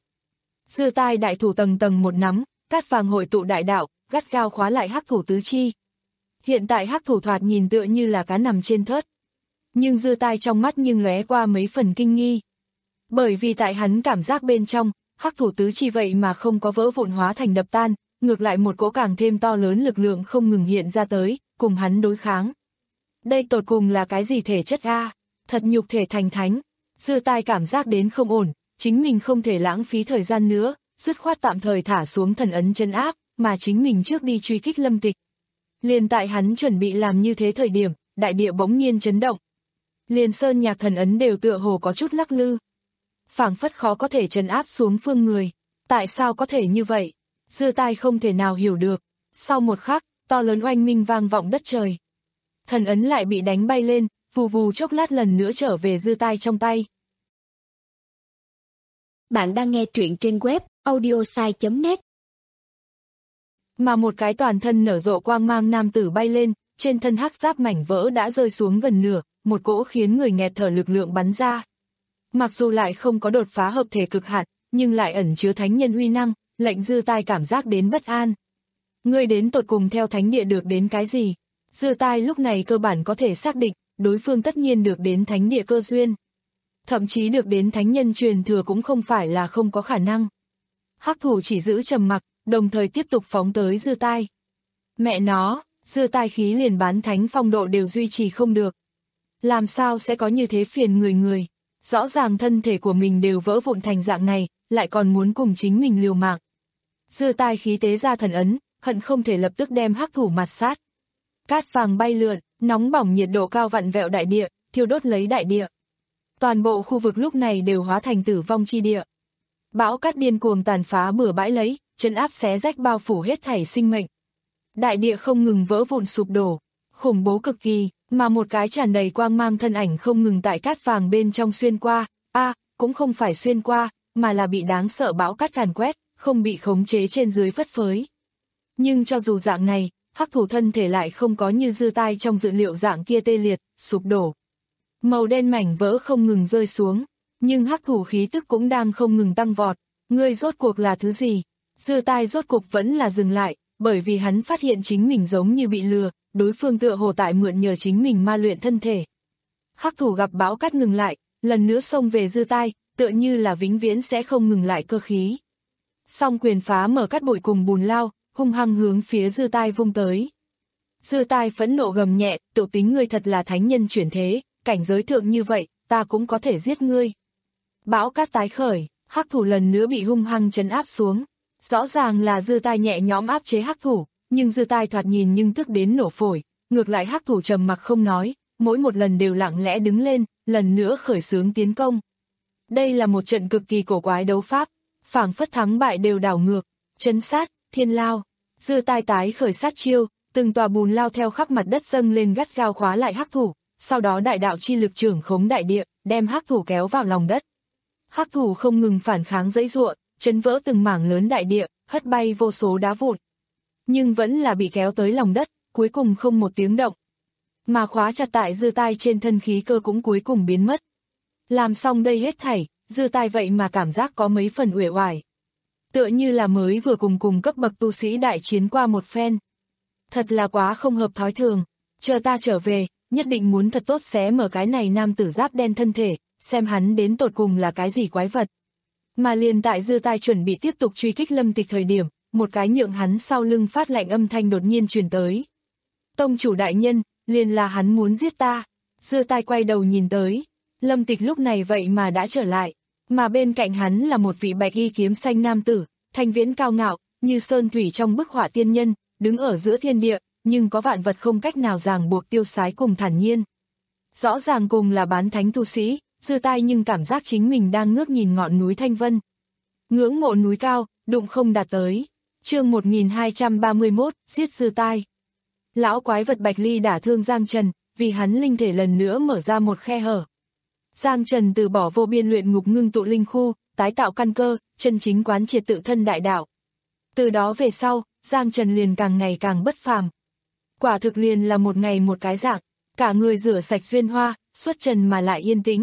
Dư tai đại thủ tầng tầng một nắm, cát vàng hội tụ đại đạo, gắt gao khóa lại hắc thủ tứ chi. Hiện tại hắc thủ thoạt nhìn tựa như là cá nằm trên thớt. Nhưng dư tai trong mắt nhưng lóe qua mấy phần kinh nghi. Bởi vì tại hắn cảm giác bên trong, hắc thủ tứ chi vậy mà không có vỡ vụn hóa thành đập tan, ngược lại một cỗ càng thêm to lớn lực lượng không ngừng hiện ra tới, cùng hắn đối kháng. Đây tột cùng là cái gì thể chất a? Thật nhục thể thành thánh. Dư tai cảm giác đến không ổn, chính mình không thể lãng phí thời gian nữa, dứt khoát tạm thời thả xuống thần ấn chân áp, mà chính mình trước đi truy kích Lâm Tịch. Liền tại hắn chuẩn bị làm như thế thời điểm, đại địa bỗng nhiên chấn động. Liền sơn nhạc thần ấn đều tựa hồ có chút lắc lư. Phảng phất khó có thể trấn áp xuống phương người. Tại sao có thể như vậy? Dư Tai không thể nào hiểu được. Sau một khắc, to lớn oanh minh vang vọng đất trời. Thần ấn lại bị đánh bay lên, vù vù chốc lát lần nữa trở về Dư Tai trong tay. Bạn đang nghe truyện trên web audiosai chấm net. Mà một cái toàn thân nở rộ quang mang nam tử bay lên, trên thân hắc giáp mảnh vỡ đã rơi xuống gần nửa, một cỗ khiến người nghẹt thở lực lượng bắn ra. Mặc dù lại không có đột phá hợp thể cực hạn, nhưng lại ẩn chứa thánh nhân uy năng, lệnh Dư Tai cảm giác đến bất an. Ngươi đến tột cùng theo thánh địa được đến cái gì? Dư Tai lúc này cơ bản có thể xác định, đối phương tất nhiên được đến thánh địa cơ duyên. Thậm chí được đến thánh nhân truyền thừa cũng không phải là không có khả năng. Hắc thủ chỉ giữ trầm mặc, đồng thời tiếp tục phóng tới Dư Tai. Mẹ nó, Dư Tai khí liền bán thánh phong độ đều duy trì không được. Làm sao sẽ có như thế phiền người người? Rõ ràng thân thể của mình đều vỡ vụn thành dạng này, lại còn muốn cùng chính mình liều mạng. Dư Tai khí tế ra thần ấn, hận không thể lập tức đem hắc thủ mặt sát. Cát vàng bay lượn, nóng bỏng nhiệt độ cao vặn vẹo đại địa, thiêu đốt lấy đại địa. Toàn bộ khu vực lúc này đều hóa thành tử vong chi địa. Bão cát điên cuồng tàn phá bừa bãi lấy, trấn áp xé rách bao phủ hết thảy sinh mệnh. Đại địa không ngừng vỡ vụn sụp đổ, khủng bố cực kỳ, mà một cái tràn đầy quang mang thân ảnh không ngừng tại cát vàng bên trong xuyên qua, a à, cũng không phải xuyên qua, mà là bị đáng sợ bão cát càn quét, không bị khống chế trên dưới phất phới. Nhưng cho dù dạng này, hắc thủ thân thể lại không có như Dư Tai trong dự liệu dạng kia tê liệt, sụp đổ. Màu đen mảnh vỡ không ngừng rơi xuống, nhưng hắc thủ khí tức cũng đang không ngừng tăng vọt. Ngươi rốt cuộc là thứ gì? Dư Tai rốt cuộc vẫn là dừng lại, bởi vì hắn phát hiện chính mình giống như bị lừa, đối phương tựa hồ tại mượn nhờ chính mình ma luyện thân thể. Hắc thủ gặp bão cát ngừng lại, lần nữa xông về Dư Tai, tựa như là vĩnh viễn sẽ không ngừng lại cơ khí. Song quyền phá mở cát bụi cùng bùn lao, hung hăng hướng phía Dư Tai vung tới. Dư Tai phẫn nộ gầm nhẹ, tự tính ngươi thật là thánh nhân chuyển thế, cảnh giới thượng như vậy, ta cũng có thể giết ngươi. Bão cát tái khởi, hắc thủ lần nữa bị hung hăng trấn áp xuống. Rõ ràng là Dư Tai nhẹ nhõm áp chế hắc thủ, nhưng Dư Tai thoạt nhìn nhưng tức đến nổ phổi, ngược lại hắc thủ trầm mặc không nói, mỗi một lần đều lặng lẽ đứng lên, lần nữa khởi xướng tiến công. Đây là một trận cực kỳ cổ quái đấu pháp, phảng phất thắng bại đều đảo ngược, trấn sát, thiên lao. Dư Tai tái khởi sát chiêu, từng tòa bùn lao theo khắp mặt đất dâng lên gắt gao khóa lại hắc thủ, sau đó đại đạo chi lực trưởng khống đại địa, đem hắc thủ kéo vào lòng đất. Hắc thủ không ngừng phản kháng dãy giụa, chấn vỡ từng mảng lớn đại địa, hất bay vô số đá vụn. Nhưng vẫn là bị kéo tới lòng đất, cuối cùng không một tiếng động. Mà khóa chặt tại Dư Tai trên thân khí cơ cũng cuối cùng biến mất. Làm xong đây hết thảy, Dư Tai vậy mà cảm giác có mấy phần uể oải. Tựa như là mới vừa cùng cùng cấp bậc tu sĩ đại chiến qua một phen. Thật là quá không hợp thói thường, chờ ta trở về, nhất định muốn thật tốt xé mở cái này nam tử giáp đen thân thể, xem hắn đến tột cùng là cái gì quái vật. Mà liền tại Dư Tai chuẩn bị tiếp tục truy kích Lâm Tịch thời điểm, một cái nhượng hắn sau lưng phát lạnh âm thanh đột nhiên truyền tới. Tông chủ đại nhân, liền là hắn muốn giết ta. Dư Tai quay đầu nhìn tới, Lâm Tịch lúc này vậy mà đã trở lại, mà bên cạnh hắn là một vị bạch y kiếm xanh nam tử, thanh viễn cao ngạo, như sơn thủy trong bức họa tiên nhân, đứng ở giữa thiên địa, nhưng có vạn vật không cách nào ràng buộc tiêu sái cùng thản nhiên. Rõ ràng cùng là bán thánh tu sĩ, Dư Tai nhưng cảm giác chính mình đang ngước nhìn ngọn núi Thanh Vân. Ngưỡng mộ núi cao, đụng không đạt tới. Chương một nghìn hai trăm ba mươi mốt, giết Dư Tai. Lão quái vật Bạch Ly đả thương Giang Trần, vì hắn linh thể lần nữa mở ra một khe hở. Giang Trần từ bỏ vô biên luyện ngục ngưng tụ linh khu, tái tạo căn cơ, chân chính quán triệt tự thân đại đạo. Từ đó về sau, Giang Trần liền càng ngày càng bất phàm. Quả thực liền là một ngày một cái dạng, cả người rửa sạch duyên hoa, xuất trần mà lại yên tĩnh.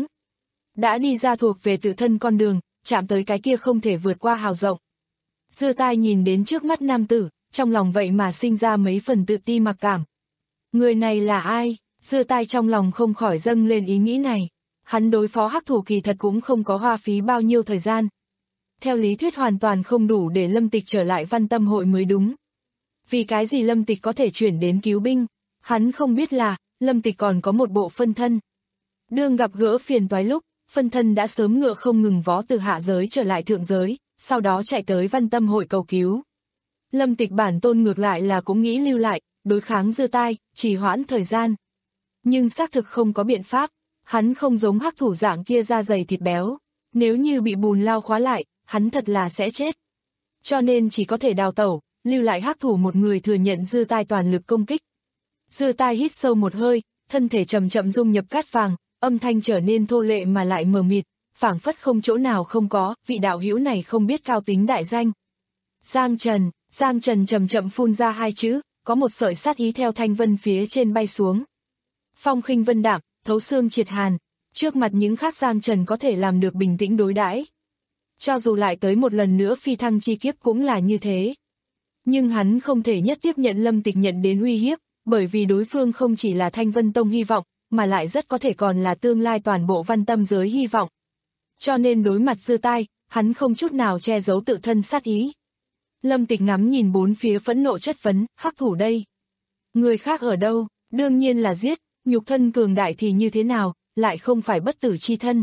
Đã đi ra thuộc về tự thân con đường, chạm tới cái kia không thể vượt qua hào rộng. Dư Tai nhìn đến trước mắt nam tử, trong lòng vậy mà sinh ra mấy phần tự ti mặc cảm. Người này là ai? Dư Tai trong lòng không khỏi dâng lên ý nghĩ này. Hắn đối phó hắc thủ kỳ thật cũng không có hoa phí bao nhiêu thời gian. Theo lý thuyết hoàn toàn không đủ để Lâm Tịch trở lại Văn Tâm hội mới đúng. Vì cái gì Lâm Tịch có thể chuyển đến cứu binh? Hắn không biết là, Lâm Tịch còn có một bộ phân thân. Đương gặp gỡ phiền toái lúc, phân thân đã sớm ngựa không ngừng vó từ hạ giới trở lại thượng giới, sau đó chạy tới Văn Tâm hội cầu cứu. Lâm Tịch bản tôn ngược lại là cũng nghĩ lưu lại, đối kháng Dư Tai, trì hoãn thời gian. Nhưng xác thực không có biện pháp, hắn không giống hắc thủ dạng kia da dày thịt béo, nếu như bị bùn lao khóa lại, hắn thật là sẽ chết. Cho nên chỉ có thể đào tẩu, lưu lại hắc thủ một người thừa nhận Dư Tai toàn lực công kích. Dư Tai hít sâu một hơi, thân thể chậm chậm dung nhập cát vàng, âm thanh trở nên thô lệ mà lại mờ mịt, phảng phất không chỗ nào không có, vị đạo hữu này không biết cao tính đại danh. Giang Trần, Giang Trần chậm chậm phun ra hai chữ, có một sợi sát ý theo thanh vân phía trên bay xuống. Phong khinh vân đạm, thấu xương triệt hàn, trước mặt những khác Giang Trần có thể làm được bình tĩnh đối đãi. Cho dù lại tới một lần nữa phi thăng chi kiếp cũng là như thế. Nhưng hắn không thể nhất tiếp nhận Lâm Tịch nhận đến uy hiếp, bởi vì đối phương không chỉ là Thanh Vân Tông hy vọng, mà lại rất có thể còn là tương lai toàn bộ văn tâm giới hy vọng. Cho nên đối mặt Dư Tai, hắn không chút nào che giấu tự thân sát ý. Lâm Tịch ngắm nhìn bốn phía phẫn nộ chất vấn, hắc thủ đây. Người khác ở đâu, đương nhiên là giết, nhục thân cường đại thì như thế nào, lại không phải bất tử chi thân.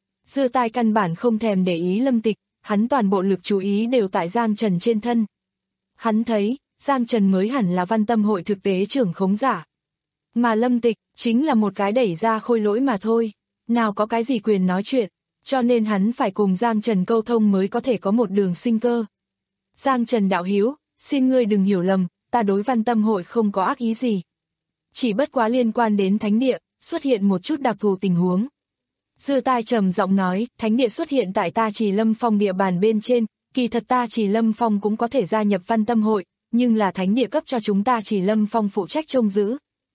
Dư Tai căn bản không thèm để ý Lâm Tịch, hắn toàn bộ lực chú ý đều tại Giang Trần trên thân. Hắn thấy, Giang Trần mới hẳn là văn tâm hội thực tế trưởng khống giả. Mà Lâm Tịch, chính là một cái đẩy ra khôi lỗi mà thôi, nào có cái gì quyền nói chuyện, cho nên hắn phải cùng Giang Trần câu thông mới có thể có một đường sinh cơ. Giang Trần đạo hữu, xin ngươi đừng hiểu lầm, ta đối văn tâm hội không có ác ý gì. Chỉ bất quá liên quan đến thánh địa, xuất hiện một chút đặc thù tình huống. Dư Tai trầm giọng nói, thánh địa xuất hiện tại ta Trì Lâm Phong địa bàn bên trên, kỳ thật ta Trì Lâm Phong cũng có thể gia nhập văn tâm hội, nhưng là thánh địa cấp cho chúng ta Trì Lâm Phong phụ trách trông giữ.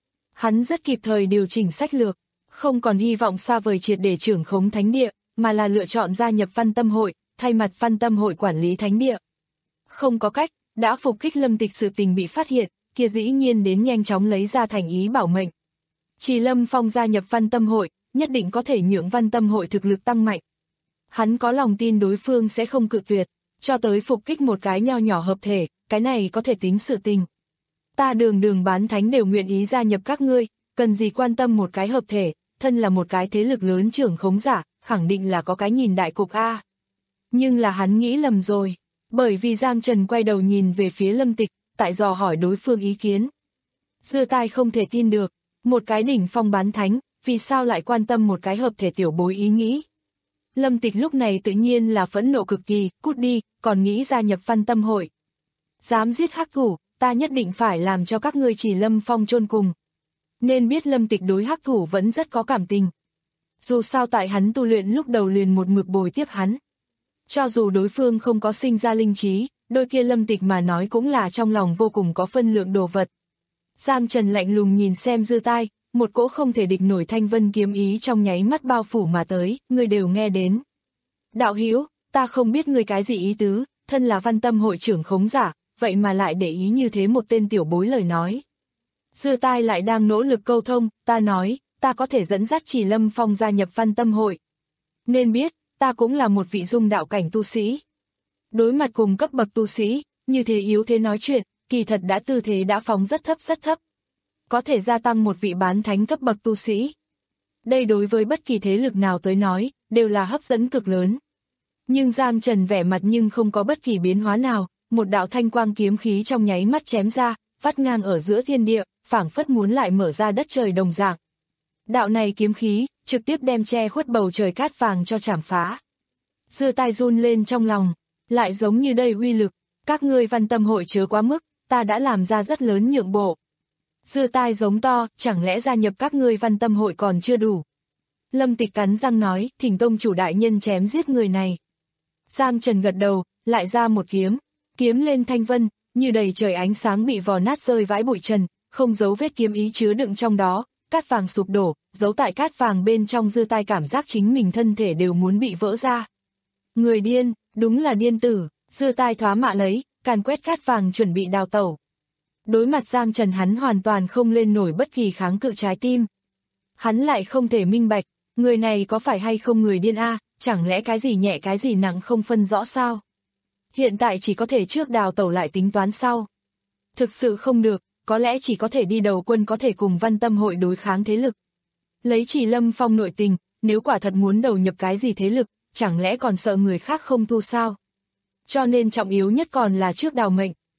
Hắn rất kịp thời điều chỉnh sách lược, không còn hy vọng xa vời triệt để trưởng khống thánh địa, mà là lựa chọn gia nhập văn tâm hội, thay mặt văn tâm hội quản lý thánh địa. Không có cách, đã phục kích Lâm Tịch sự tình bị phát hiện, kia dĩ nhiên đến nhanh chóng lấy ra thành ý bảo mệnh. Trì Lâm Phong gia nhập văn tâm hội, nhất định có thể nhượng văn tâm hội thực lực tăng mạnh. Hắn có lòng tin đối phương sẽ không cự tuyệt, cho tới phục kích một cái nho nhỏ hợp thể, cái này có thể tính sự tình. Ta đường đường bán thánh đều nguyện ý gia nhập các ngươi, cần gì quan tâm một cái hợp thể, thân là một cái thế lực lớn trưởng khống giả, khẳng định là có cái nhìn đại cục A. Nhưng là hắn nghĩ lầm rồi, bởi vì Giang Trần quay đầu nhìn về phía Lâm Tịch, tại dò hỏi đối phương ý kiến. Dư Tai không thể tin được, một cái đỉnh phong bán thánh, vì sao lại quan tâm một cái hợp thể tiểu bối ý nghĩ. Lâm Tịch lúc này tự nhiên là phẫn nộ cực kỳ, cút đi, còn nghĩ gia nhập văn tâm hội. Dám giết hắc thủ, ta nhất định phải làm cho các ngươi Trì Lâm Phong chôn cùng. Nên biết Lâm Tịch đối hắc thủ vẫn rất có cảm tình. Dù sao tại hắn tu luyện lúc đầu liền một mực bồi tiếp hắn. Cho dù đối phương không có sinh ra linh trí, đôi kia Lâm Tịch mà nói cũng là trong lòng vô cùng có phân lượng đồ vật. Giang Trần lạnh lùng nhìn xem Dư Tai, một cỗ không thể địch nổi thanh vân kiếm ý trong nháy mắt bao phủ mà tới, người đều nghe đến. Đạo hữu, ta không biết người cái gì ý tứ, thân là văn tâm hội trưởng khống giả, vậy mà lại để ý như thế một tên tiểu bối lời nói. Dư Tai lại đang nỗ lực câu thông, ta nói, ta có thể dẫn dắt Trì Lâm Phong gia nhập văn tâm hội. Nên biết, ta cũng là một vị dung đạo cảnh tu sĩ. Đối mặt cùng cấp bậc tu sĩ, như thế yếu thế nói chuyện, kỳ thật đã tư thế đã phóng rất thấp rất thấp. Có thể gia tăng một vị bán thánh cấp bậc tu sĩ. Đây đối với bất kỳ thế lực nào tới nói, đều là hấp dẫn cực lớn. Nhưng Giang Trần vẻ mặt nhưng không có bất kỳ biến hóa nào, một đạo thanh quang kiếm khí trong nháy mắt chém ra, vắt ngang ở giữa thiên địa, phảng phất muốn lại mở ra đất trời đồng dạng. Đạo này kiếm khí, trực tiếp đem che khuất bầu trời cát vàng cho chảm phá. Dư Tai run lên trong lòng, lại giống như đây uy lực, các ngươi văn tâm hội chớ quá mức, ta đã làm ra rất lớn nhượng bộ. Dư Tai giống to, chẳng lẽ gia nhập các ngươi văn tâm hội còn chưa đủ. Lâm Tịch cắn răng nói, thỉnh tông chủ đại nhân chém giết người này. Giang Trần gật đầu, lại ra một kiếm, kiếm lên thanh vân, như đầy trời ánh sáng bị vò nát rơi vãi bụi trần, không dấu vết kiếm ý chứa đựng trong đó, cát vàng sụp đổ, giấu tại cát vàng bên trong Dư Tai cảm giác chính mình thân thể đều muốn bị vỡ ra. Người điên, đúng là điên tử, Dư Tai thoá mạ lấy, càn quét cát vàng chuẩn bị đào tẩu. Đối mặt Giang Trần hắn hoàn toàn không lên nổi bất kỳ kháng cự trái tim. Hắn lại không thể minh bạch, người này có phải hay không người điên a, chẳng lẽ cái gì nhẹ cái gì nặng không phân rõ sao? Hiện tại chỉ có thể trước đào tẩu lại tính toán sau. Thực sự không được, có lẽ chỉ có thể đi đầu quân có thể cùng văn tâm hội đối kháng thế lực. Lấy Trì Lâm Phong nội tình, nếu quả thật muốn đầu nhập cái gì thế lực, chẳng lẽ còn sợ người khác không thu sao? Cho nên trọng yếu nhất còn là trước đào mệnh,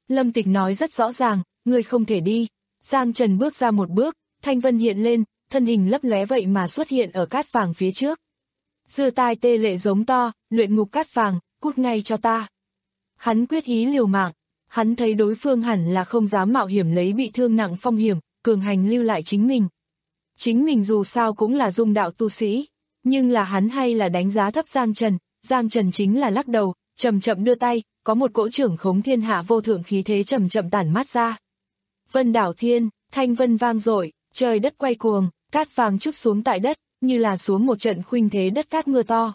Lâm Tịch nói rất rõ ràng, ngươi không thể đi. Giang Trần bước ra một bước, thanh vân hiện lên, thân hình lấp lóe vậy mà xuất hiện ở cát vàng phía trước. Giơ tai tê lệ giống to, luyện ngục cát vàng, cút ngay cho ta. Hắn quyết ý liều mạng, hắn thấy đối phương hẳn là không dám mạo hiểm lấy bị thương nặng phong hiểm, cường hành lưu lại chính mình. Chính mình dù sao cũng là dung đạo tu sĩ, nhưng là hắn hay là đánh giá thấp Giang Trần, Giang Trần chính là lắc đầu, chậm chậm đưa tay, có một cỗ trưởng khống thiên hạ vô thượng khí thế chậm chậm tản mát ra. Vân đảo thiên, thanh vân vang dội, trời đất quay cuồng, cát vàng trút xuống tại đất, như là xuống một trận khuynh thế đất cát mưa to.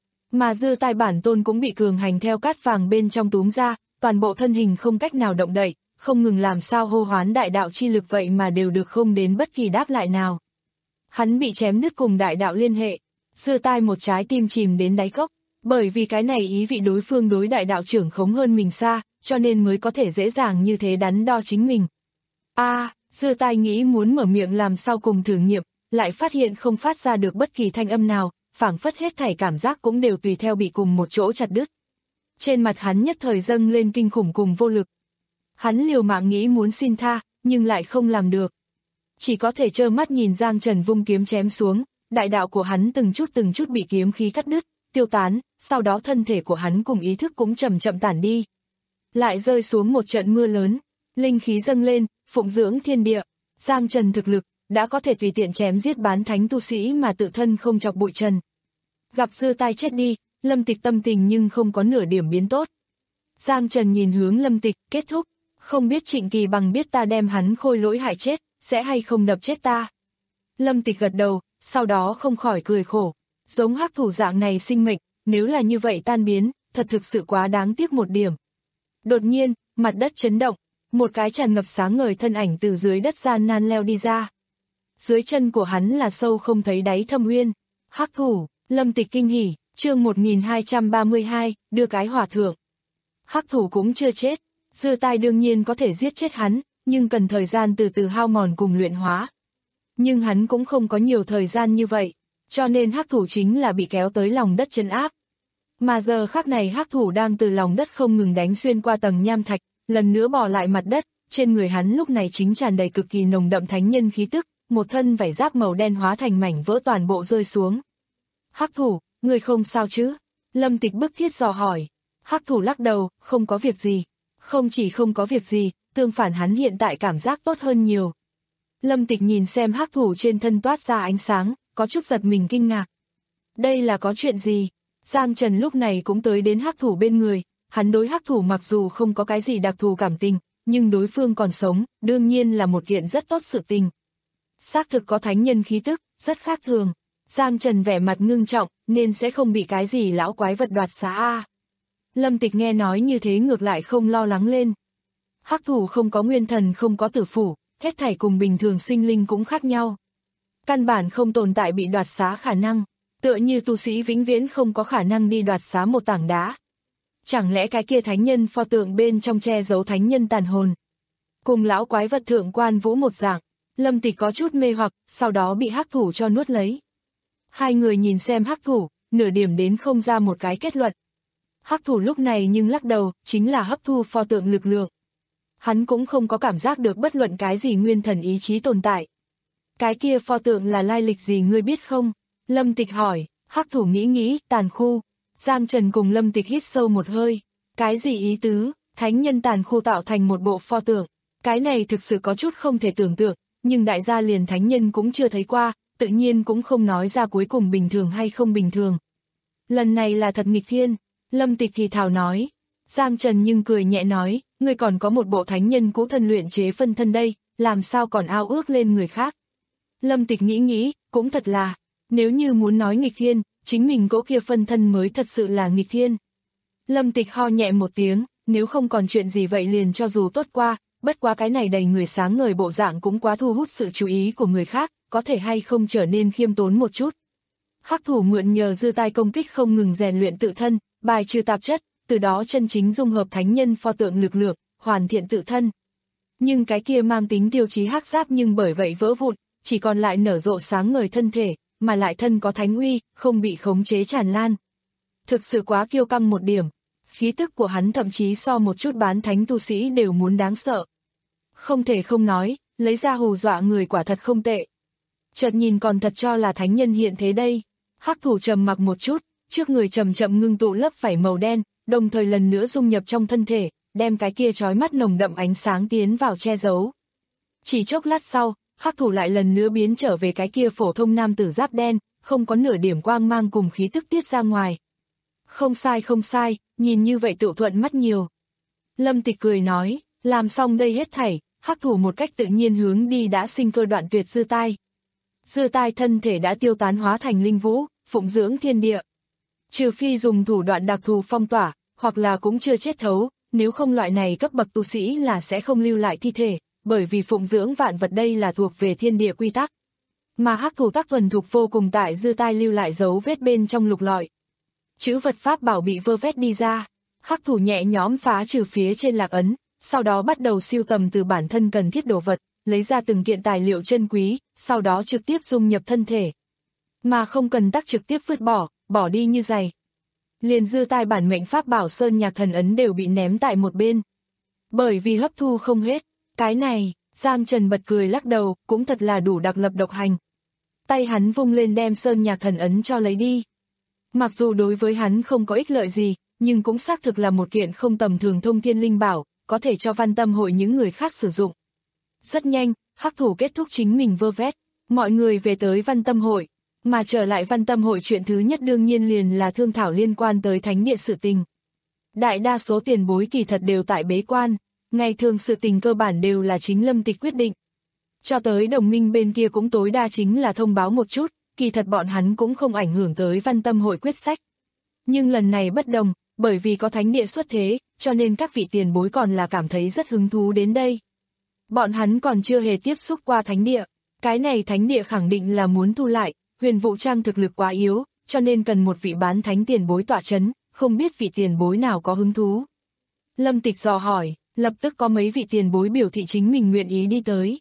Mà dư tai bản tôn cũng bị cường hành theo cát vàng bên trong túm ra, toàn bộ thân hình không cách nào động đậy, không ngừng làm sao hô hoán đại đạo chi lực vậy mà đều được không đến bất kỳ đáp lại nào. Hắn bị chém đứt cùng đại đạo liên hệ, dư tai một trái tim chìm đến đáy cốc, bởi vì cái này ý vị đối phương đối đại đạo trưởng khống hơn mình xa, cho nên mới có thể dễ dàng như thế đắn đo chính mình. A, à, dư tai nghĩ muốn mở miệng làm sau cùng thử nghiệm, lại phát hiện không phát ra được bất kỳ thanh âm nào, phảng phất hết thảy cảm giác cũng đều tùy theo bị cùng một chỗ chặt đứt. Trên mặt hắn nhất thời dâng lên kinh khủng cùng vô lực. Hắn liều mạng nghĩ muốn xin tha, nhưng lại không làm được. Chỉ có thể trơ mắt nhìn Giang Trần vung kiếm chém xuống, đại đạo của hắn từng chút từng chút bị kiếm khí cắt đứt, tiêu tán, sau đó thân thể của hắn cùng ý thức cũng chậm chậm tản đi. Lại rơi xuống một trận mưa lớn, linh khí dâng lên, phụng dưỡng thiên địa, Giang Trần thực lực đã có thể tùy tiện chém giết bán thánh tu sĩ mà tự thân không chọc bụi trần. Gặp dư tai chết đi, Lâm Tịch tâm tình nhưng không có nửa điểm biến tốt. Giang Trần nhìn hướng Lâm Tịch, kết thúc, không biết Trịnh Kỳ Bằng biết ta đem hắn khôi lỗi hại chết, sẽ hay không đập chết ta. Lâm Tịch gật đầu, sau đó không khỏi cười khổ, giống hắc thủ dạng này sinh mệnh, nếu là như vậy tan biến, thật thực sự quá đáng tiếc một điểm. Đột nhiên, mặt đất chấn động, một cái tràn ngập sáng ngời thân ảnh từ dưới đất gian nan leo đi ra. Dưới chân của hắn là sâu không thấy đáy thâm uyên. Hắc thủ, Lâm Tịch kinh hỉ, chương một nghìn hai trăm ba mươi hai, đưa cái hòa thượng. Hắc thủ cũng chưa chết, dư tai đương nhiên có thể giết chết hắn, nhưng cần thời gian từ từ hao mòn cùng luyện hóa. Nhưng hắn cũng không có nhiều thời gian như vậy, cho nên hắc thủ chính là bị kéo tới lòng đất trấn áp. Mà giờ khắc này hắc thủ đang từ lòng đất không ngừng đánh xuyên qua tầng nham thạch, lần nữa bò lại mặt đất, trên người hắn lúc này chính tràn đầy cực kỳ nồng đậm thánh nhân khí tức, một thân vải giáp màu đen hóa thành mảnh vỡ toàn bộ rơi xuống. Hắc thủ, người không sao chứ? Lâm Tịch bức thiết dò hỏi. Hắc thủ lắc đầu, không có việc gì. Không chỉ không có việc gì, tương phản hắn hiện tại cảm giác tốt hơn nhiều. Lâm Tịch nhìn xem hắc thủ trên thân toát ra ánh sáng, có chút giật mình kinh ngạc. Đây là có chuyện gì? Giang Trần lúc này cũng tới đến hắc thủ bên người, hắn đối hắc thủ mặc dù không có cái gì đặc thù cảm tình, nhưng đối phương còn sống, đương nhiên là một kiện rất tốt sự tình. Xác thực có thánh nhân khí tức, rất khác thường. Giang Trần vẻ mặt ngưng trọng, nên sẽ không bị cái gì lão quái vật đoạt xá a. Lâm Tịch nghe nói như thế ngược lại không lo lắng lên. Hắc thủ không có nguyên thần không có tử phủ, hết thảy cùng bình thường sinh linh cũng khác nhau. Căn bản không tồn tại bị đoạt xá khả năng, tựa như tu sĩ vĩnh viễn không có khả năng đi đoạt xá một tảng đá. Chẳng lẽ cái kia thánh nhân pho tượng bên trong che giấu thánh nhân tàn hồn? Cùng lão quái vật thượng quan vũ một dạng, Lâm Tịch có chút mê hoặc, sau đó bị hắc thủ cho nuốt lấy. Hai người nhìn xem hắc thủ, nửa điểm đến không ra một cái kết luận. Hắc thủ lúc này nhưng lắc đầu, chính là hấp thu pho tượng lực lượng. Hắn cũng không có cảm giác được bất luận cái gì nguyên thần ý chí tồn tại. Cái kia pho tượng là lai lịch gì ngươi biết không? Lâm Tịch hỏi, hắc thủ nghĩ nghĩ, tàn khu. Giang Trần cùng Lâm Tịch hít sâu một hơi. Cái gì ý tứ? Thánh nhân tàn khu tạo thành một bộ pho tượng. Cái này thực sự có chút không thể tưởng tượng, nhưng đại gia liền thánh nhân cũng chưa thấy qua, tự nhiên cũng không nói ra cuối cùng bình thường hay không bình thường. Lần này là thật nghịch thiên, Lâm Tịch thì thào nói. Giang Trần nhưng cười nhẹ nói, ngươi còn có một bộ thánh nhân cũ thân luyện chế phân thân đây, làm sao còn ao ước lên người khác. Lâm Tịch nghĩ nghĩ, cũng thật là, nếu như muốn nói nghịch thiên, chính mình cỗ kia phân thân mới thật sự là nghịch thiên. Lâm Tịch ho nhẹ một tiếng, nếu không còn chuyện gì vậy liền cho dù tốt qua, bất quá cái này đầy người sáng ngời bộ dạng cũng quá thu hút sự chú ý của người khác, có thể hay không trở nên khiêm tốn một chút. Hắc thủ mượn nhờ dư tai công kích không ngừng rèn luyện tự thân, bài trừ tạp chất, từ đó chân chính dung hợp thánh nhân pho tượng lực lượng, hoàn thiện tự thân. Nhưng cái kia mang tính tiêu chí hắc giáp nhưng bởi vậy vỡ vụn, chỉ còn lại nở rộ sáng ngời thân thể, mà lại thân có thánh uy, không bị khống chế tràn lan. Thực sự quá kiêu căng một điểm. khí tức của hắn thậm chí so một chút bán thánh tu sĩ đều muốn đáng sợ. Không thể không nói, lấy ra hù dọa người quả thật không tệ. Chợt nhìn còn thật cho là thánh nhân hiện thế đây. Hắc thủ trầm mặc một chút, trước người chậm chậm ngưng tụ lớp vảy màu đen, đồng thời lần nữa dung nhập trong thân thể, đem cái kia chói mắt nồng đậm ánh sáng tiến vào che giấu. Chỉ chốc lát sau, hắc thủ lại lần nữa biến trở về cái kia phổ thông nam tử giáp đen, không có nửa điểm quang mang cùng khí tức tiết ra ngoài. Không sai không sai, nhìn như vậy tự thuận mắt nhiều. Lâm Tịch cười nói, làm xong đây hết thảy, hắc thủ một cách tự nhiên hướng đi đã sinh cơ đoạn tuyệt Dư Tai. Dư Tai thân thể đã tiêu tán hóa thành linh vũ, phụng dưỡng thiên địa. Trừ phi dùng thủ đoạn đặc thù phong tỏa, hoặc là cũng chưa chết thấu, nếu không loại này cấp bậc tu sĩ là sẽ không lưu lại thi thể, bởi vì phụng dưỡng vạn vật đây là thuộc về thiên địa quy tắc. Mà hắc thủ tác thuần thuộc vô cùng tại Dư Tai lưu lại dấu vết bên trong lục lọi. Chữ vật pháp bảo bị vơ vét đi ra, hắc thủ nhẹ nhõm phá trừ phía trên lạc ấn, sau đó bắt đầu siêu tầm từ bản thân cần thiết đồ vật, lấy ra từng kiện tài liệu chân quý, sau đó trực tiếp dung nhập thân thể. Mà không cần tắc trực tiếp vứt bỏ, bỏ đi như giày. Liền Dư Tai bản mệnh pháp bảo sơn nhạc thần ấn đều bị ném tại một bên. Bởi vì hấp thu không hết, cái này, Giang Trần bật cười lắc đầu, cũng thật là đủ đặc lập độc hành. Tay hắn vung lên đem sơn nhạc thần ấn cho lấy đi. Mặc dù đối với hắn không có ích lợi gì, nhưng cũng xác thực là một kiện không tầm thường thông thiên linh bảo, có thể cho Văn Tâm hội những người khác sử dụng. Rất nhanh, hắc thủ kết thúc chính mình vơ vét, mọi người về tới Văn Tâm hội, mà trở lại Văn Tâm hội chuyện thứ nhất đương nhiên liền là thương thảo liên quan tới thánh địa sự tình. Đại đa số tiền bối kỳ thật đều tại bế quan, ngày thường sự tình cơ bản đều là chính Lâm Tịch quyết định. Cho tới đồng minh bên kia cũng tối đa chính là thông báo một chút, kỳ thật bọn hắn cũng không ảnh hưởng tới Văn Tâm hội quyết sách. Nhưng lần này bất đồng, bởi vì có thánh địa xuất thế, cho nên các vị tiền bối còn là cảm thấy rất hứng thú đến đây. Bọn hắn còn chưa hề tiếp xúc qua thánh địa, cái này thánh địa khẳng định là muốn thu lại, Huyền Vũ Trang thực lực quá yếu, cho nên cần một vị bán thánh tiền bối tọa chấn, không biết vị tiền bối nào có hứng thú. Lâm Tịch dò hỏi, lập tức có mấy vị tiền bối biểu thị chính mình nguyện ý đi tới.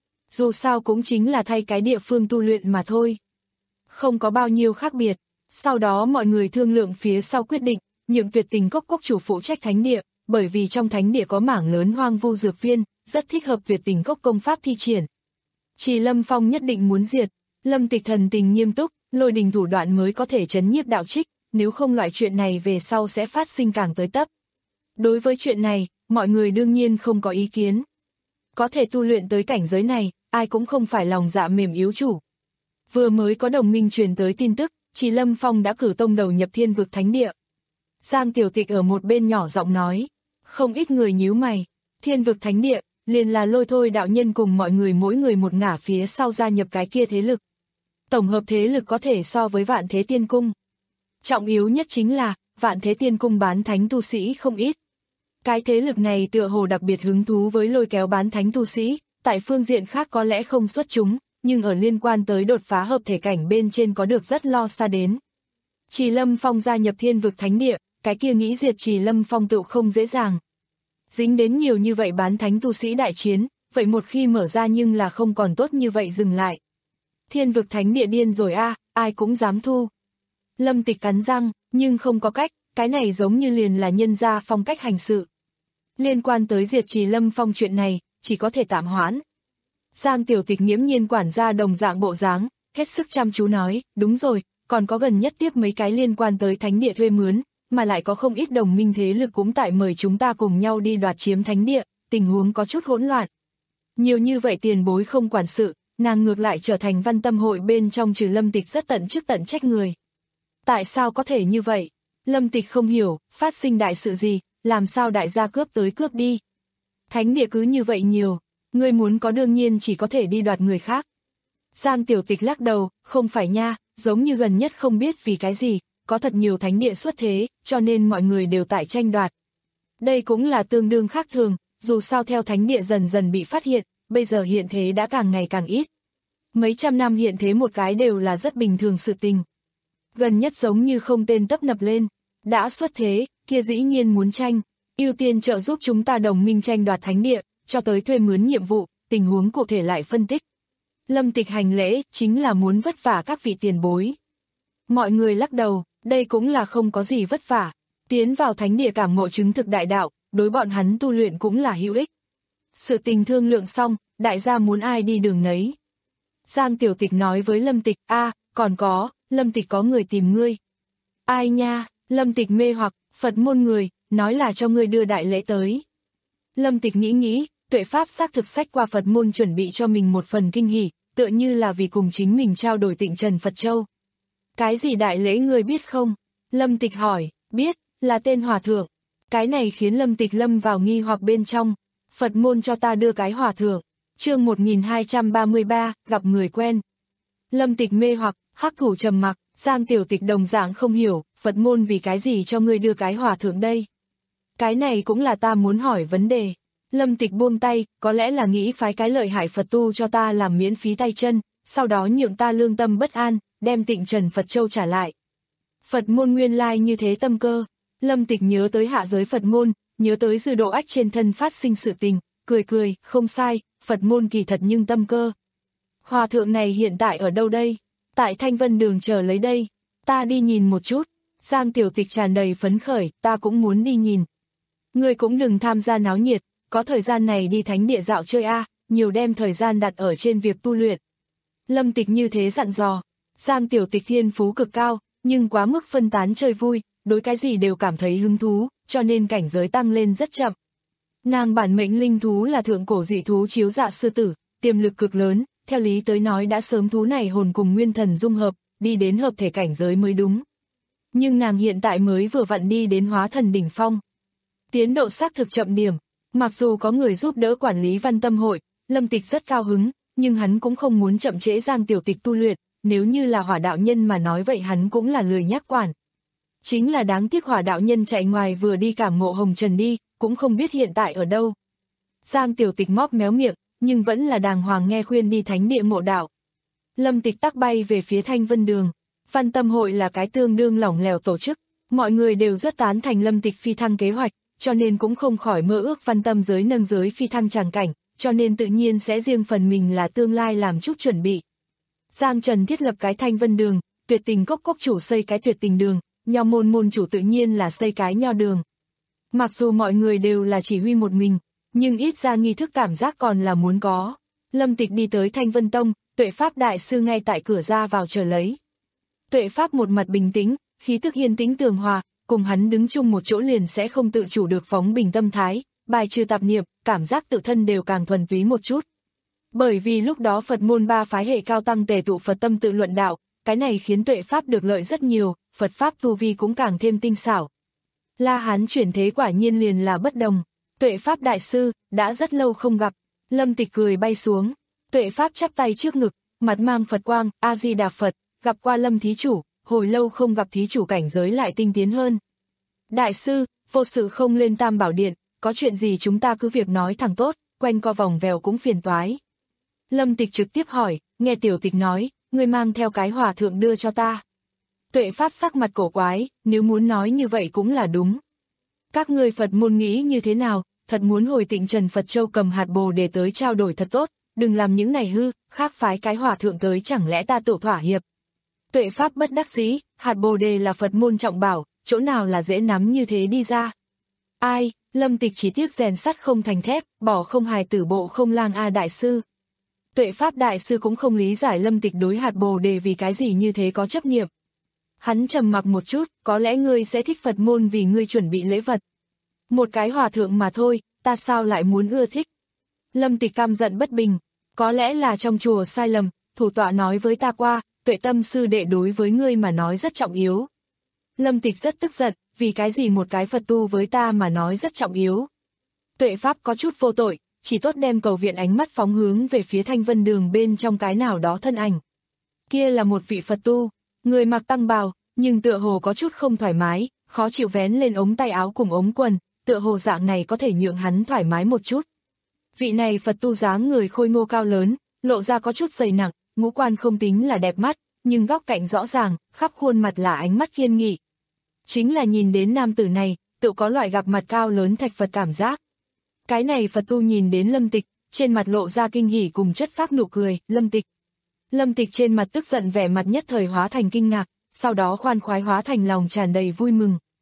Dù sao cũng chính là thay cái địa phương tu luyện mà thôi. Không có bao nhiêu khác biệt, sau đó mọi người thương lượng phía sau quyết định, nhượng Tuyệt Tình Cốc cốc chủ phụ trách thánh địa, bởi vì trong thánh địa có mảng lớn hoang vu dược viên, rất thích hợp Tuyệt Tình Cốc công pháp thi triển. Chỉ Lâm Phong nhất định muốn diệt, Lâm Tịch thần tình nghiêm túc, lôi đình thủ đoạn mới có thể trấn nhiếp đạo trích, nếu không loại chuyện này về sau sẽ phát sinh càng tới tấp. Đối với chuyện này, mọi người đương nhiên không có ý kiến. Có thể tu luyện tới cảnh giới này, ai cũng không phải lòng dạ mềm yếu chủ. Vừa mới có đồng minh truyền tới tin tức, Chỉ Lâm Phong đã cử tông đầu nhập Thiên Vực Thánh Địa. Giang Tiểu Tịch ở một bên nhỏ giọng nói, không ít người nhíu mày, Thiên Vực Thánh Địa, liền là Lôi Thôi đạo nhân cùng mọi người mỗi người một ngả phía sau gia nhập cái kia thế lực. Tổng hợp thế lực có thể so với Vạn Thế Tiên Cung. Trọng yếu nhất chính là, Vạn Thế Tiên Cung bán thánh tu sĩ không ít. Cái thế lực này tựa hồ đặc biệt hứng thú với lôi kéo bán thánh tu sĩ, tại phương diện khác có lẽ không xuất chúng, nhưng ở liên quan tới đột phá hợp thể cảnh bên trên có được rất lo xa đến. Chỉ Lâm Phong gia nhập Thiên Vực Thánh Địa, cái kia nghĩ diệt Chỉ Lâm Phong tự không dễ dàng. Dính đến nhiều như vậy bán thánh tu sĩ đại chiến, vậy một khi mở ra nhưng là không còn tốt như vậy dừng lại. Thiên Vực Thánh Địa điên rồi a, à, ai cũng dám thu. Lâm Tịch cắn răng, nhưng không có cách, cái này giống như liền là nhân gia phong cách hành sự. Liên quan tới diệt Chỉ Lâm Phong chuyện này, chỉ có thể tạm hoãn. Giang Tiểu Tịch nghiễm nhiên quản gia đồng dạng bộ dáng, hết sức chăm chú nói, đúng rồi, còn có gần nhất tiếp mấy cái liên quan tới thánh địa thuê mướn, mà lại có không ít đồng minh thế lực cũng tại mời chúng ta cùng nhau đi đoạt chiếm thánh địa, tình huống có chút hỗn loạn. Nhiều như vậy tiền bối không quản sự, nàng ngược lại trở thành Văn Tâm hội bên trong trừ Lâm Tịch rất tận chức tận trách người. Tại sao có thể như vậy? Lâm Tịch không hiểu, phát sinh đại sự gì, làm sao đại gia cướp tới cướp đi. Thánh địa cứ như vậy nhiều, người muốn có đương nhiên chỉ có thể đi đoạt người khác. Giang Tiểu Tịch lắc đầu, không phải nha, giống như gần nhất không biết vì cái gì, có thật nhiều thánh địa xuất thế, cho nên mọi người đều tại tranh đoạt. Đây cũng là tương đương khác thường, dù sao theo thánh địa dần dần bị phát hiện, bây giờ hiện thế đã càng ngày càng ít. Mấy trăm năm hiện thế một cái đều là rất bình thường sự tình. Gần nhất giống như không tên tấp nập lên, đã xuất thế, kia dĩ nhiên muốn tranh, ưu tiên trợ giúp chúng ta đồng minh tranh đoạt thánh địa, cho tới thuê mướn nhiệm vụ, tình huống cụ thể lại phân tích. Lâm Tịch hành lễ, chính là muốn vất vả các vị tiền bối. Mọi người lắc đầu, đây cũng là không có gì vất vả. Tiến vào thánh địa cảm ngộ chứng thực đại đạo, đối bọn hắn tu luyện cũng là hữu ích. Sự tình thương lượng xong, đại gia muốn ai đi đường nấy. Giang Tiểu Tịch nói với Lâm Tịch, a, còn có, Lâm Tịch có người tìm ngươi. Ai nha, Lâm Tịch mê hoặc, Phật môn người, nói là cho ngươi đưa đại lễ tới. Lâm Tịch nghĩ nghĩ, Tuệ Pháp xác thực sách qua Phật môn chuẩn bị cho mình một phần kinh hỉ, tựa như là vì cùng chính mình trao đổi Tịnh Trần Phật Châu. Cái gì đại lễ ngươi biết không? Lâm Tịch hỏi, biết, là tên hòa thượng. Cái này khiến Lâm Tịch lâm vào nghi hoặc bên trong. Phật môn cho ta đưa cái hòa thượng. Chương một nghìn hai trăm ba mươi ba, gặp người quen. Lâm Tịch mê hoặc, Hắc Thủ trầm mặc, Giang Tiểu Tịch đồng dạng không hiểu, Phật môn vì cái gì cho ngươi đưa cái hòa thượng đây? Cái này cũng là ta muốn hỏi vấn đề. Lâm Tịch buông tay, có lẽ là nghĩ phái cái lợi hại Phật tu cho ta làm miễn phí tay chân, sau đó nhượng ta lương tâm bất an, đem Tịnh Trần Phật Châu trả lại. Phật môn nguyên lai như thế tâm cơ. Lâm Tịch nhớ tới hạ giới Phật môn, nhớ tới Dư Độ Ách trên thân phát sinh sự tình, cười cười, không sai, Phật môn kỳ thật nhưng tâm cơ. Hòa thượng này hiện tại ở đâu đây? Tại Thanh Vân Đường chờ lấy đây. Ta đi nhìn một chút. Giang Tiểu Tịch tràn đầy phấn khởi, ta cũng muốn đi nhìn. Ngươi cũng đừng tham gia náo nhiệt, có thời gian này đi thánh địa dạo chơi a, nhiều đem thời gian đặt ở trên việc tu luyện. Lâm Tịch như thế dặn dò. Giang Tiểu Tịch thiên phú cực cao, nhưng quá mức phân tán chơi vui, đối cái gì đều cảm thấy hứng thú, cho nên cảnh giới tăng lên rất chậm. Nàng bản mệnh linh thú là thượng cổ dị thú chiếu dạ sư tử, tiềm lực cực lớn, theo lý tới nói đã sớm thú này hồn cùng nguyên thần dung hợp, đi đến hợp thể cảnh giới mới đúng. Nhưng nàng hiện tại mới vừa vặn đi đến hóa thần đỉnh phong. Tiến độ xác thực chậm điểm, mặc dù có người giúp đỡ quản lý Văn Tâm hội, Lâm Tịch rất cao hứng, nhưng hắn cũng không muốn chậm trễ Giang Tiểu Tịch tu luyện, nếu như là Hỏa đạo nhân mà nói vậy hắn cũng là lười nhác quản. Chính là đáng tiếc Hỏa đạo nhân chạy ngoài vừa đi cảm ngộ hồng trần đi, cũng không biết hiện tại ở đâu. Giang Tiểu Tịch móp méo miệng, nhưng vẫn là đàng hoàng nghe khuyên đi thánh địa ngộ đạo. Lâm Tịch tắc bay về phía Thanh Vân Đường. Văn Tâm hội là cái tương đương lỏng lẻo tổ chức, mọi người đều rất tán thành Lâm Tịch phi thăng kế hoạch, cho nên cũng không khỏi mơ ước Văn Tâm giới nâng giới phi thăng tràng cảnh, cho nên tự nhiên sẽ riêng phần mình là tương lai làm chút chuẩn bị. Giang Trần thiết lập cái Thanh Vân Đường, Tuyệt Tình Cốc Cốc chủ xây cái Tuyệt Tình Đường, Nho môn môn chủ tự nhiên là xây cái Nho Đường. Mặc dù mọi người đều là chỉ huy một mình, nhưng ít ra nghi thức cảm giác còn là muốn có. Lâm Tịch đi tới Thanh Vân Tông, Tuệ Pháp đại sư ngay tại cửa ra vào chờ lấy. Tuệ Pháp một mặt bình tĩnh, khí tức yên tĩnh tường hòa, cùng hắn đứng chung một chỗ liền sẽ không tự chủ được phóng bình tâm thái, bài trừ tạp niệm, cảm giác tự thân đều càng thuần túy một chút. Bởi vì lúc đó Phật môn ba phái hệ cao tăng tề tụ Phật tâm tự luận đạo, cái này khiến Tuệ Pháp được lợi rất nhiều, Phật Pháp tu vi cũng càng thêm tinh xảo. La Hán chuyển thế quả nhiên liền là bất đồng. Tuệ Pháp đại sư, đã rất lâu không gặp. Lâm Tịch cười bay xuống. Tuệ Pháp chắp tay trước ngực, mặt mang Phật quang, A-di-đà Phật, gặp qua Lâm thí chủ, hồi lâu không gặp thí chủ cảnh giới lại tinh tiến hơn. Đại sư, vô sự không lên Tam Bảo Điện, có chuyện gì chúng ta cứ việc nói thẳng tốt, quanh co vòng vèo cũng phiền toái. Lâm Tịch trực tiếp hỏi, nghe Tiểu Tịch nói, ngươi mang theo cái hòa thượng đưa cho ta. Tuệ Pháp sắc mặt cổ quái, nếu muốn nói như vậy cũng là đúng. Các ngươi Phật môn nghĩ như thế nào, thật muốn hồi Tịnh Trần Phật Châu cầm hạt bồ đề tới trao đổi thật tốt, đừng làm những này hư, khác phái cái hòa thượng tới chẳng lẽ ta tự thỏa hiệp. Tuệ Pháp bất đắc dĩ, hạt bồ đề là Phật môn trọng bảo, chỗ nào là dễ nắm như thế đi ra. Ai, Lâm Tịch chỉ tiếc rèn sắt không thành thép, bỏ không hài tử bộ không lang a đại sư. Tuệ Pháp đại sư cũng không lý giải Lâm Tịch đối hạt bồ đề vì cái gì như thế có chấp niệm. Hắn trầm mặc một chút, có lẽ ngươi sẽ thích Phật môn vì ngươi chuẩn bị lễ vật. Một cái hòa thượng mà thôi, ta sao lại muốn ưa thích. Lâm Tịch căm giận bất bình, có lẽ là trong chùa sai lầm, thủ tọa nói với ta qua, Tuệ Tâm sư đệ đối với ngươi mà nói rất trọng yếu. Lâm Tịch rất tức giận, vì cái gì một cái Phật tu với ta mà nói rất trọng yếu. Tuệ Pháp có chút vô tội, chỉ tốt đem cầu viện ánh mắt phóng hướng về phía Thanh Vân Đường bên trong cái nào đó thân ảnh. Kia là một vị Phật tu, người mặc tăng bào, nhưng tựa hồ có chút không thoải mái, khó chịu vén lên ống tay áo cùng ống quần, tựa hồ dạng này có thể nhượng hắn thoải mái một chút. Vị này Phật tu dáng người khôi ngô cao lớn, lộ ra có chút dày nặng, ngũ quan không tính là đẹp mắt, nhưng góc cạnh rõ ràng, khắp khuôn mặt là ánh mắt kiên nghị. Chính là nhìn đến nam tử này, tự có loại gặp mặt cao lớn thạch Phật cảm giác. Cái này Phật tu nhìn đến Lâm Tịch, trên mặt lộ ra kinh hỉ cùng chất phác nụ cười, Lâm Tịch. Lâm Tịch trên mặt tức giận vẻ mặt nhất thời hóa thành kinh ngạc, sau đó khoan khoái hóa thành lòng tràn đầy vui mừng.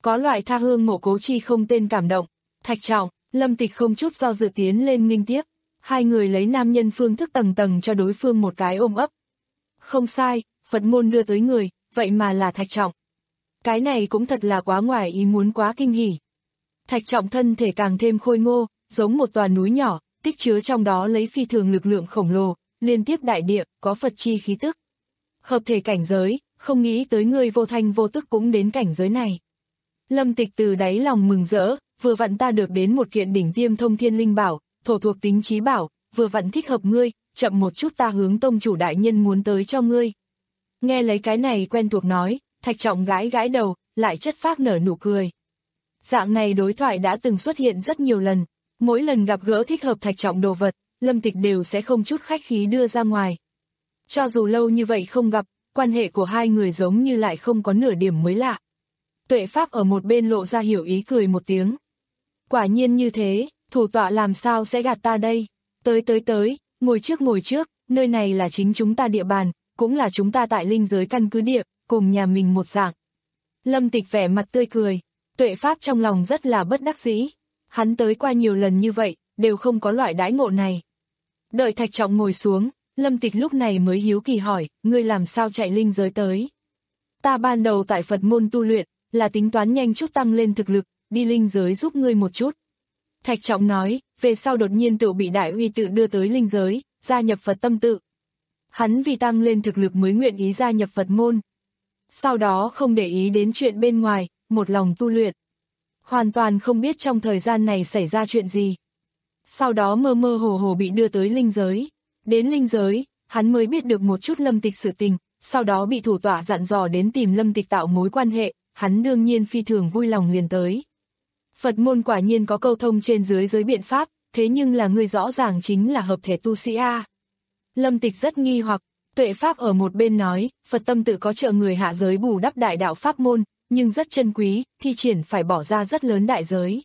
có loại tha hương mộ cố chi không tên cảm động. Thạch Trọng, Lâm Tịch không chút do dự tiến lên nghênh tiếp, hai người lấy nam nhân phương thức tầng tầng cho đối phương một cái ôm ấp. Không sai, Phật môn đưa tới người, vậy mà là Thạch Trọng. Cái này cũng thật là quá ngoài ý muốn, quá kinh hỉ. Thạch Trọng thân thể càng thêm khôi ngô, giống một tòa núi nhỏ, tích chứa trong đó lấy phi thường lực lượng khổng lồ, liên tiếp đại địa, có Phật chi khí tức. Hợp thể cảnh giới, không nghĩ tới ngươi vô thanh vô tức cũng đến cảnh giới này. Lâm Tịch từ đáy lòng mừng rỡ, vừa vặn ta được đến một kiện đỉnh tiêm thông thiên linh bảo, thổ thuộc tính trí bảo, vừa vặn thích hợp ngươi, chậm một chút ta hướng tông chủ đại nhân muốn tới cho ngươi. Nghe lấy cái này quen thuộc nói, Thạch Trọng gãi gãi đầu, lại chất phác nở nụ cười. Dạng này đối thoại đã từng xuất hiện rất nhiều lần, mỗi lần gặp gỡ thích hợp Thạch Trọng đồ vật, Lâm Tịch đều sẽ không chút khách khí đưa ra ngoài. Cho dù lâu như vậy không gặp, quan hệ của hai người giống như lại không có nửa điểm mới lạ. Tuệ Pháp ở một bên lộ ra hiểu ý cười một tiếng. Quả nhiên như thế, thủ tọa làm sao sẽ gạt ta đây? Tới tới tới, ngồi trước ngồi trước, nơi này là chính chúng ta địa bàn, cũng là chúng ta tại linh giới căn cứ địa, cùng nhà mình một dạng. Lâm Tịch vẻ mặt tươi cười, Tuệ Pháp trong lòng rất là bất đắc dĩ. Hắn tới qua nhiều lần như vậy, đều không có loại đãi ngộ này. Đợi Thạch Trọng ngồi xuống, Lâm Tịch lúc này mới hiếu kỳ hỏi, ngươi làm sao chạy linh giới tới? Ta ban đầu tại Phật môn tu luyện, là tính toán nhanh chút tăng lên thực lực, đi linh giới giúp ngươi một chút. Thạch Trọng nói, về sau đột nhiên tự bị Đại Uy tự đưa tới linh giới, gia nhập Phật tâm tự. Hắn vì tăng lên thực lực mới nguyện ý gia nhập Phật môn. Sau đó không để ý đến chuyện bên ngoài, một lòng tu luyện. Hoàn toàn không biết trong thời gian này xảy ra chuyện gì. Sau đó mơ mơ hồ hồ bị đưa tới linh giới. Đến linh giới, hắn mới biết được một chút Lâm Tịch sự tình, sau đó bị thủ tọa dặn dò đến tìm Lâm Tịch tạo mối quan hệ, hắn đương nhiên phi thường vui lòng liền tới. Phật môn quả nhiên có câu thông trên dưới giới biện pháp, thế nhưng là người rõ ràng chính là hợp thể tu sĩ A. Lâm Tịch rất nghi hoặc, Tuệ Pháp ở một bên nói, Phật tâm tự có trợ người hạ giới bù đắp đại đạo pháp môn, nhưng rất chân quý, thi triển phải bỏ ra rất lớn đại giới.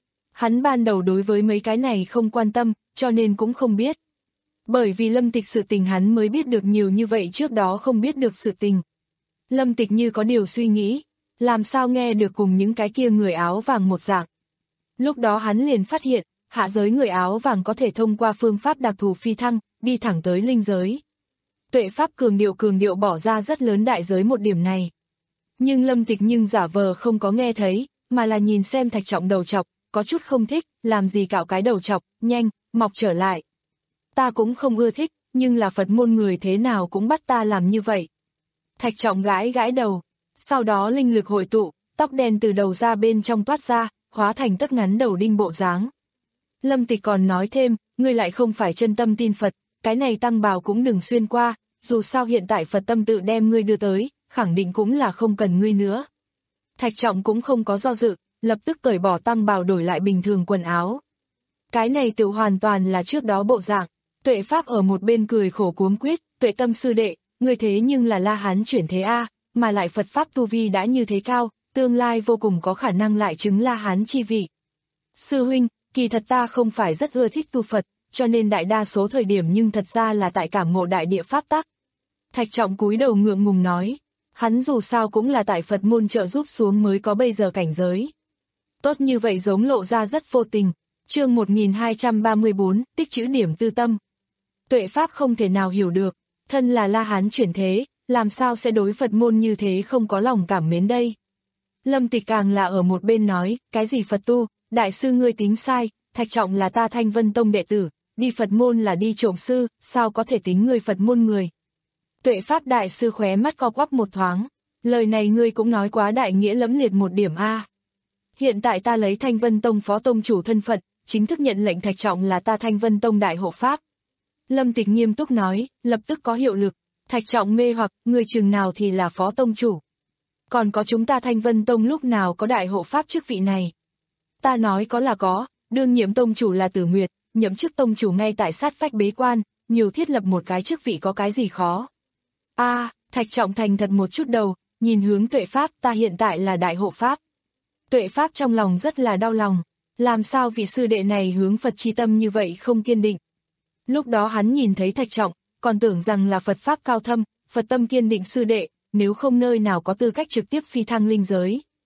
Hắn ban đầu đối với mấy cái này không quan tâm, cho nên cũng không biết. Bởi vì Lâm Tịch sự tình hắn mới biết được nhiều như vậy, trước đó không biết được sự tình. Lâm Tịch như có điều suy nghĩ, làm sao nghe được cùng những cái kia người áo vàng một dạng. Lúc đó hắn liền phát hiện, hạ giới người áo vàng có thể thông qua phương pháp đặc thù phi thăng, đi thẳng tới linh giới. Tuệ Pháp cường điệu cường điệu bỏ ra rất lớn đại giới một điểm này. Nhưng Lâm Tịch nhưng giả vờ không có nghe thấy, mà là nhìn xem Thạch Trọng đầu chọc, có chút không thích, làm gì cạo cái đầu chọc, nhanh, mọc trở lại. Ta cũng không ưa thích, nhưng là Phật môn người thế nào cũng bắt ta làm như vậy. Thạch Trọng gãi gãi đầu, sau đó linh lực hội tụ, tóc đen từ đầu ra bên trong toát ra, hóa thành tất ngắn đầu đinh bộ dáng. Lâm Tịch còn nói thêm, ngươi lại không phải chân tâm tin Phật, cái này tăng bào cũng đừng xuyên qua, dù sao hiện tại Phật tâm tự đem ngươi đưa tới, khẳng định cũng là không cần ngươi nữa. Thạch Trọng cũng không có do dự, lập tức cởi bỏ tăng bào đổi lại bình thường quần áo. Cái này tự hoàn toàn là trước đó bộ dạng. Tuệ Pháp ở một bên cười khổ cuống quýt, Tuệ Tâm sư đệ, ngươi thế nhưng là La Hán chuyển thế A, mà lại Phật Pháp tu vi đã như thế cao, tương lai vô cùng có khả năng lại chứng La Hán chi vị. Sư huynh, kỳ thật ta không phải rất ưa thích tu Phật, cho nên đại đa số thời điểm nhưng thật ra là tại cảm ngộ đại địa pháp tắc. Thạch Trọng cúi đầu ngượng ngùng nói, hắn dù sao cũng là tại Phật môn trợ giúp xuống mới có bây giờ cảnh giới. Tốt như vậy giống lộ ra rất vô tình. Chương một nghìn hai trăm ba mươi bốn, tích trữ điểm tư tâm. Tuệ Pháp không thể nào hiểu được, thân là La Hán chuyển thế, làm sao sẽ đối Phật môn như thế không có lòng cảm mến đây. Lâm Tịch càng là ở một bên nói, cái gì Phật tu, đại sư ngươi tính sai, Thạch Trọng là ta Thanh Vân Tông đệ tử, đi Phật môn là đi trộm sư, sao có thể tính ngươi Phật môn người. Tuệ Pháp đại sư khóe mắt co quắp một thoáng, lời này ngươi cũng nói quá đại nghĩa lẫm liệt một điểm a. Hiện tại ta lấy Thanh Vân Tông phó tông chủ thân phận, chính thức nhận lệnh Thạch Trọng là ta Thanh Vân Tông đại hộ pháp. Lâm Tịch nghiêm túc nói, lập tức có hiệu lực. Thạch Trọng mê hoặc, người chừng nào thì là phó tông chủ. Còn có chúng ta Thanh Vân Tông lúc nào có đại hộ pháp chức vị này. Ta nói có là có, đương nhiệm tông chủ là Tử Nguyệt, nhậm chức tông chủ ngay tại sát vách bế quan, nhiều thiết lập một cái chức vị có cái gì khó. A, à, Thạch Trọng thành thật một chút đầu, nhìn hướng Tuệ Pháp, ta hiện tại là đại hộ pháp. Tuệ Pháp trong lòng rất là đau lòng, làm sao vị sư đệ này hướng Phật chi tâm như vậy không kiên định. Lúc đó hắn nhìn thấy Thạch Trọng, còn tưởng rằng là Phật Pháp cao thâm, Phật tâm kiên định sư đệ, nếu không nơi nào có tư cách trực tiếp phi thăng linh giới.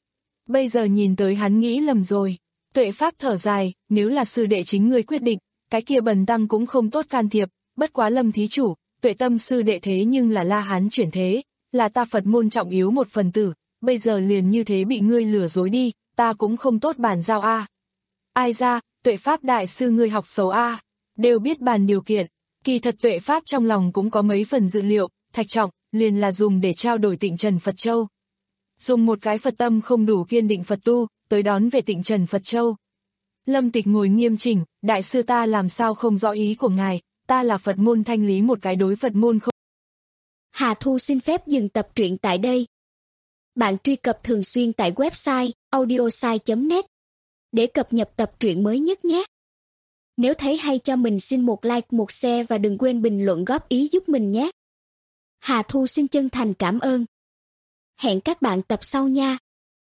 Bây giờ nhìn tới hắn nghĩ lầm rồi. Tuệ Pháp thở dài, nếu là sư đệ chính ngươi quyết định, cái kia bần tăng cũng không tốt can thiệp, bất quá Lâm thí chủ, Tuệ Tâm sư đệ thế nhưng là La Hán chuyển thế, là ta Phật môn trọng yếu một phần tử, bây giờ liền như thế bị ngươi lừa dối đi, ta cũng không tốt bàn giao a. À. Ai ra, Tuệ Pháp đại sư ngươi học xấu a, à. Đều biết bàn điều kiện, kỳ thật Tuệ Pháp trong lòng cũng có mấy phần dự liệu, Thạch Trọng, liền là dùng để trao đổi Tịnh Trần Phật Châu. Dùng một cái Phật tâm không đủ kiên định Phật tu, tới đón về Tịnh Trần Phật Châu. Lâm Tịch ngồi nghiêm chỉnh, đại sư ta làm sao không rõ ý của ngài, ta là Phật môn thanh lý một cái đối Phật môn không. Hà Thu xin phép dừng tập truyện tại đây. Bạn truy cập thường xuyên tại website audiosai chấm net để cập nhật tập truyện mới nhất nhé. Nếu thấy hay cho mình xin một like, một share và đừng quên bình luận góp ý giúp mình nhé. Hà Thu xin chân thành cảm ơn. Hẹn các bạn tập sau nha.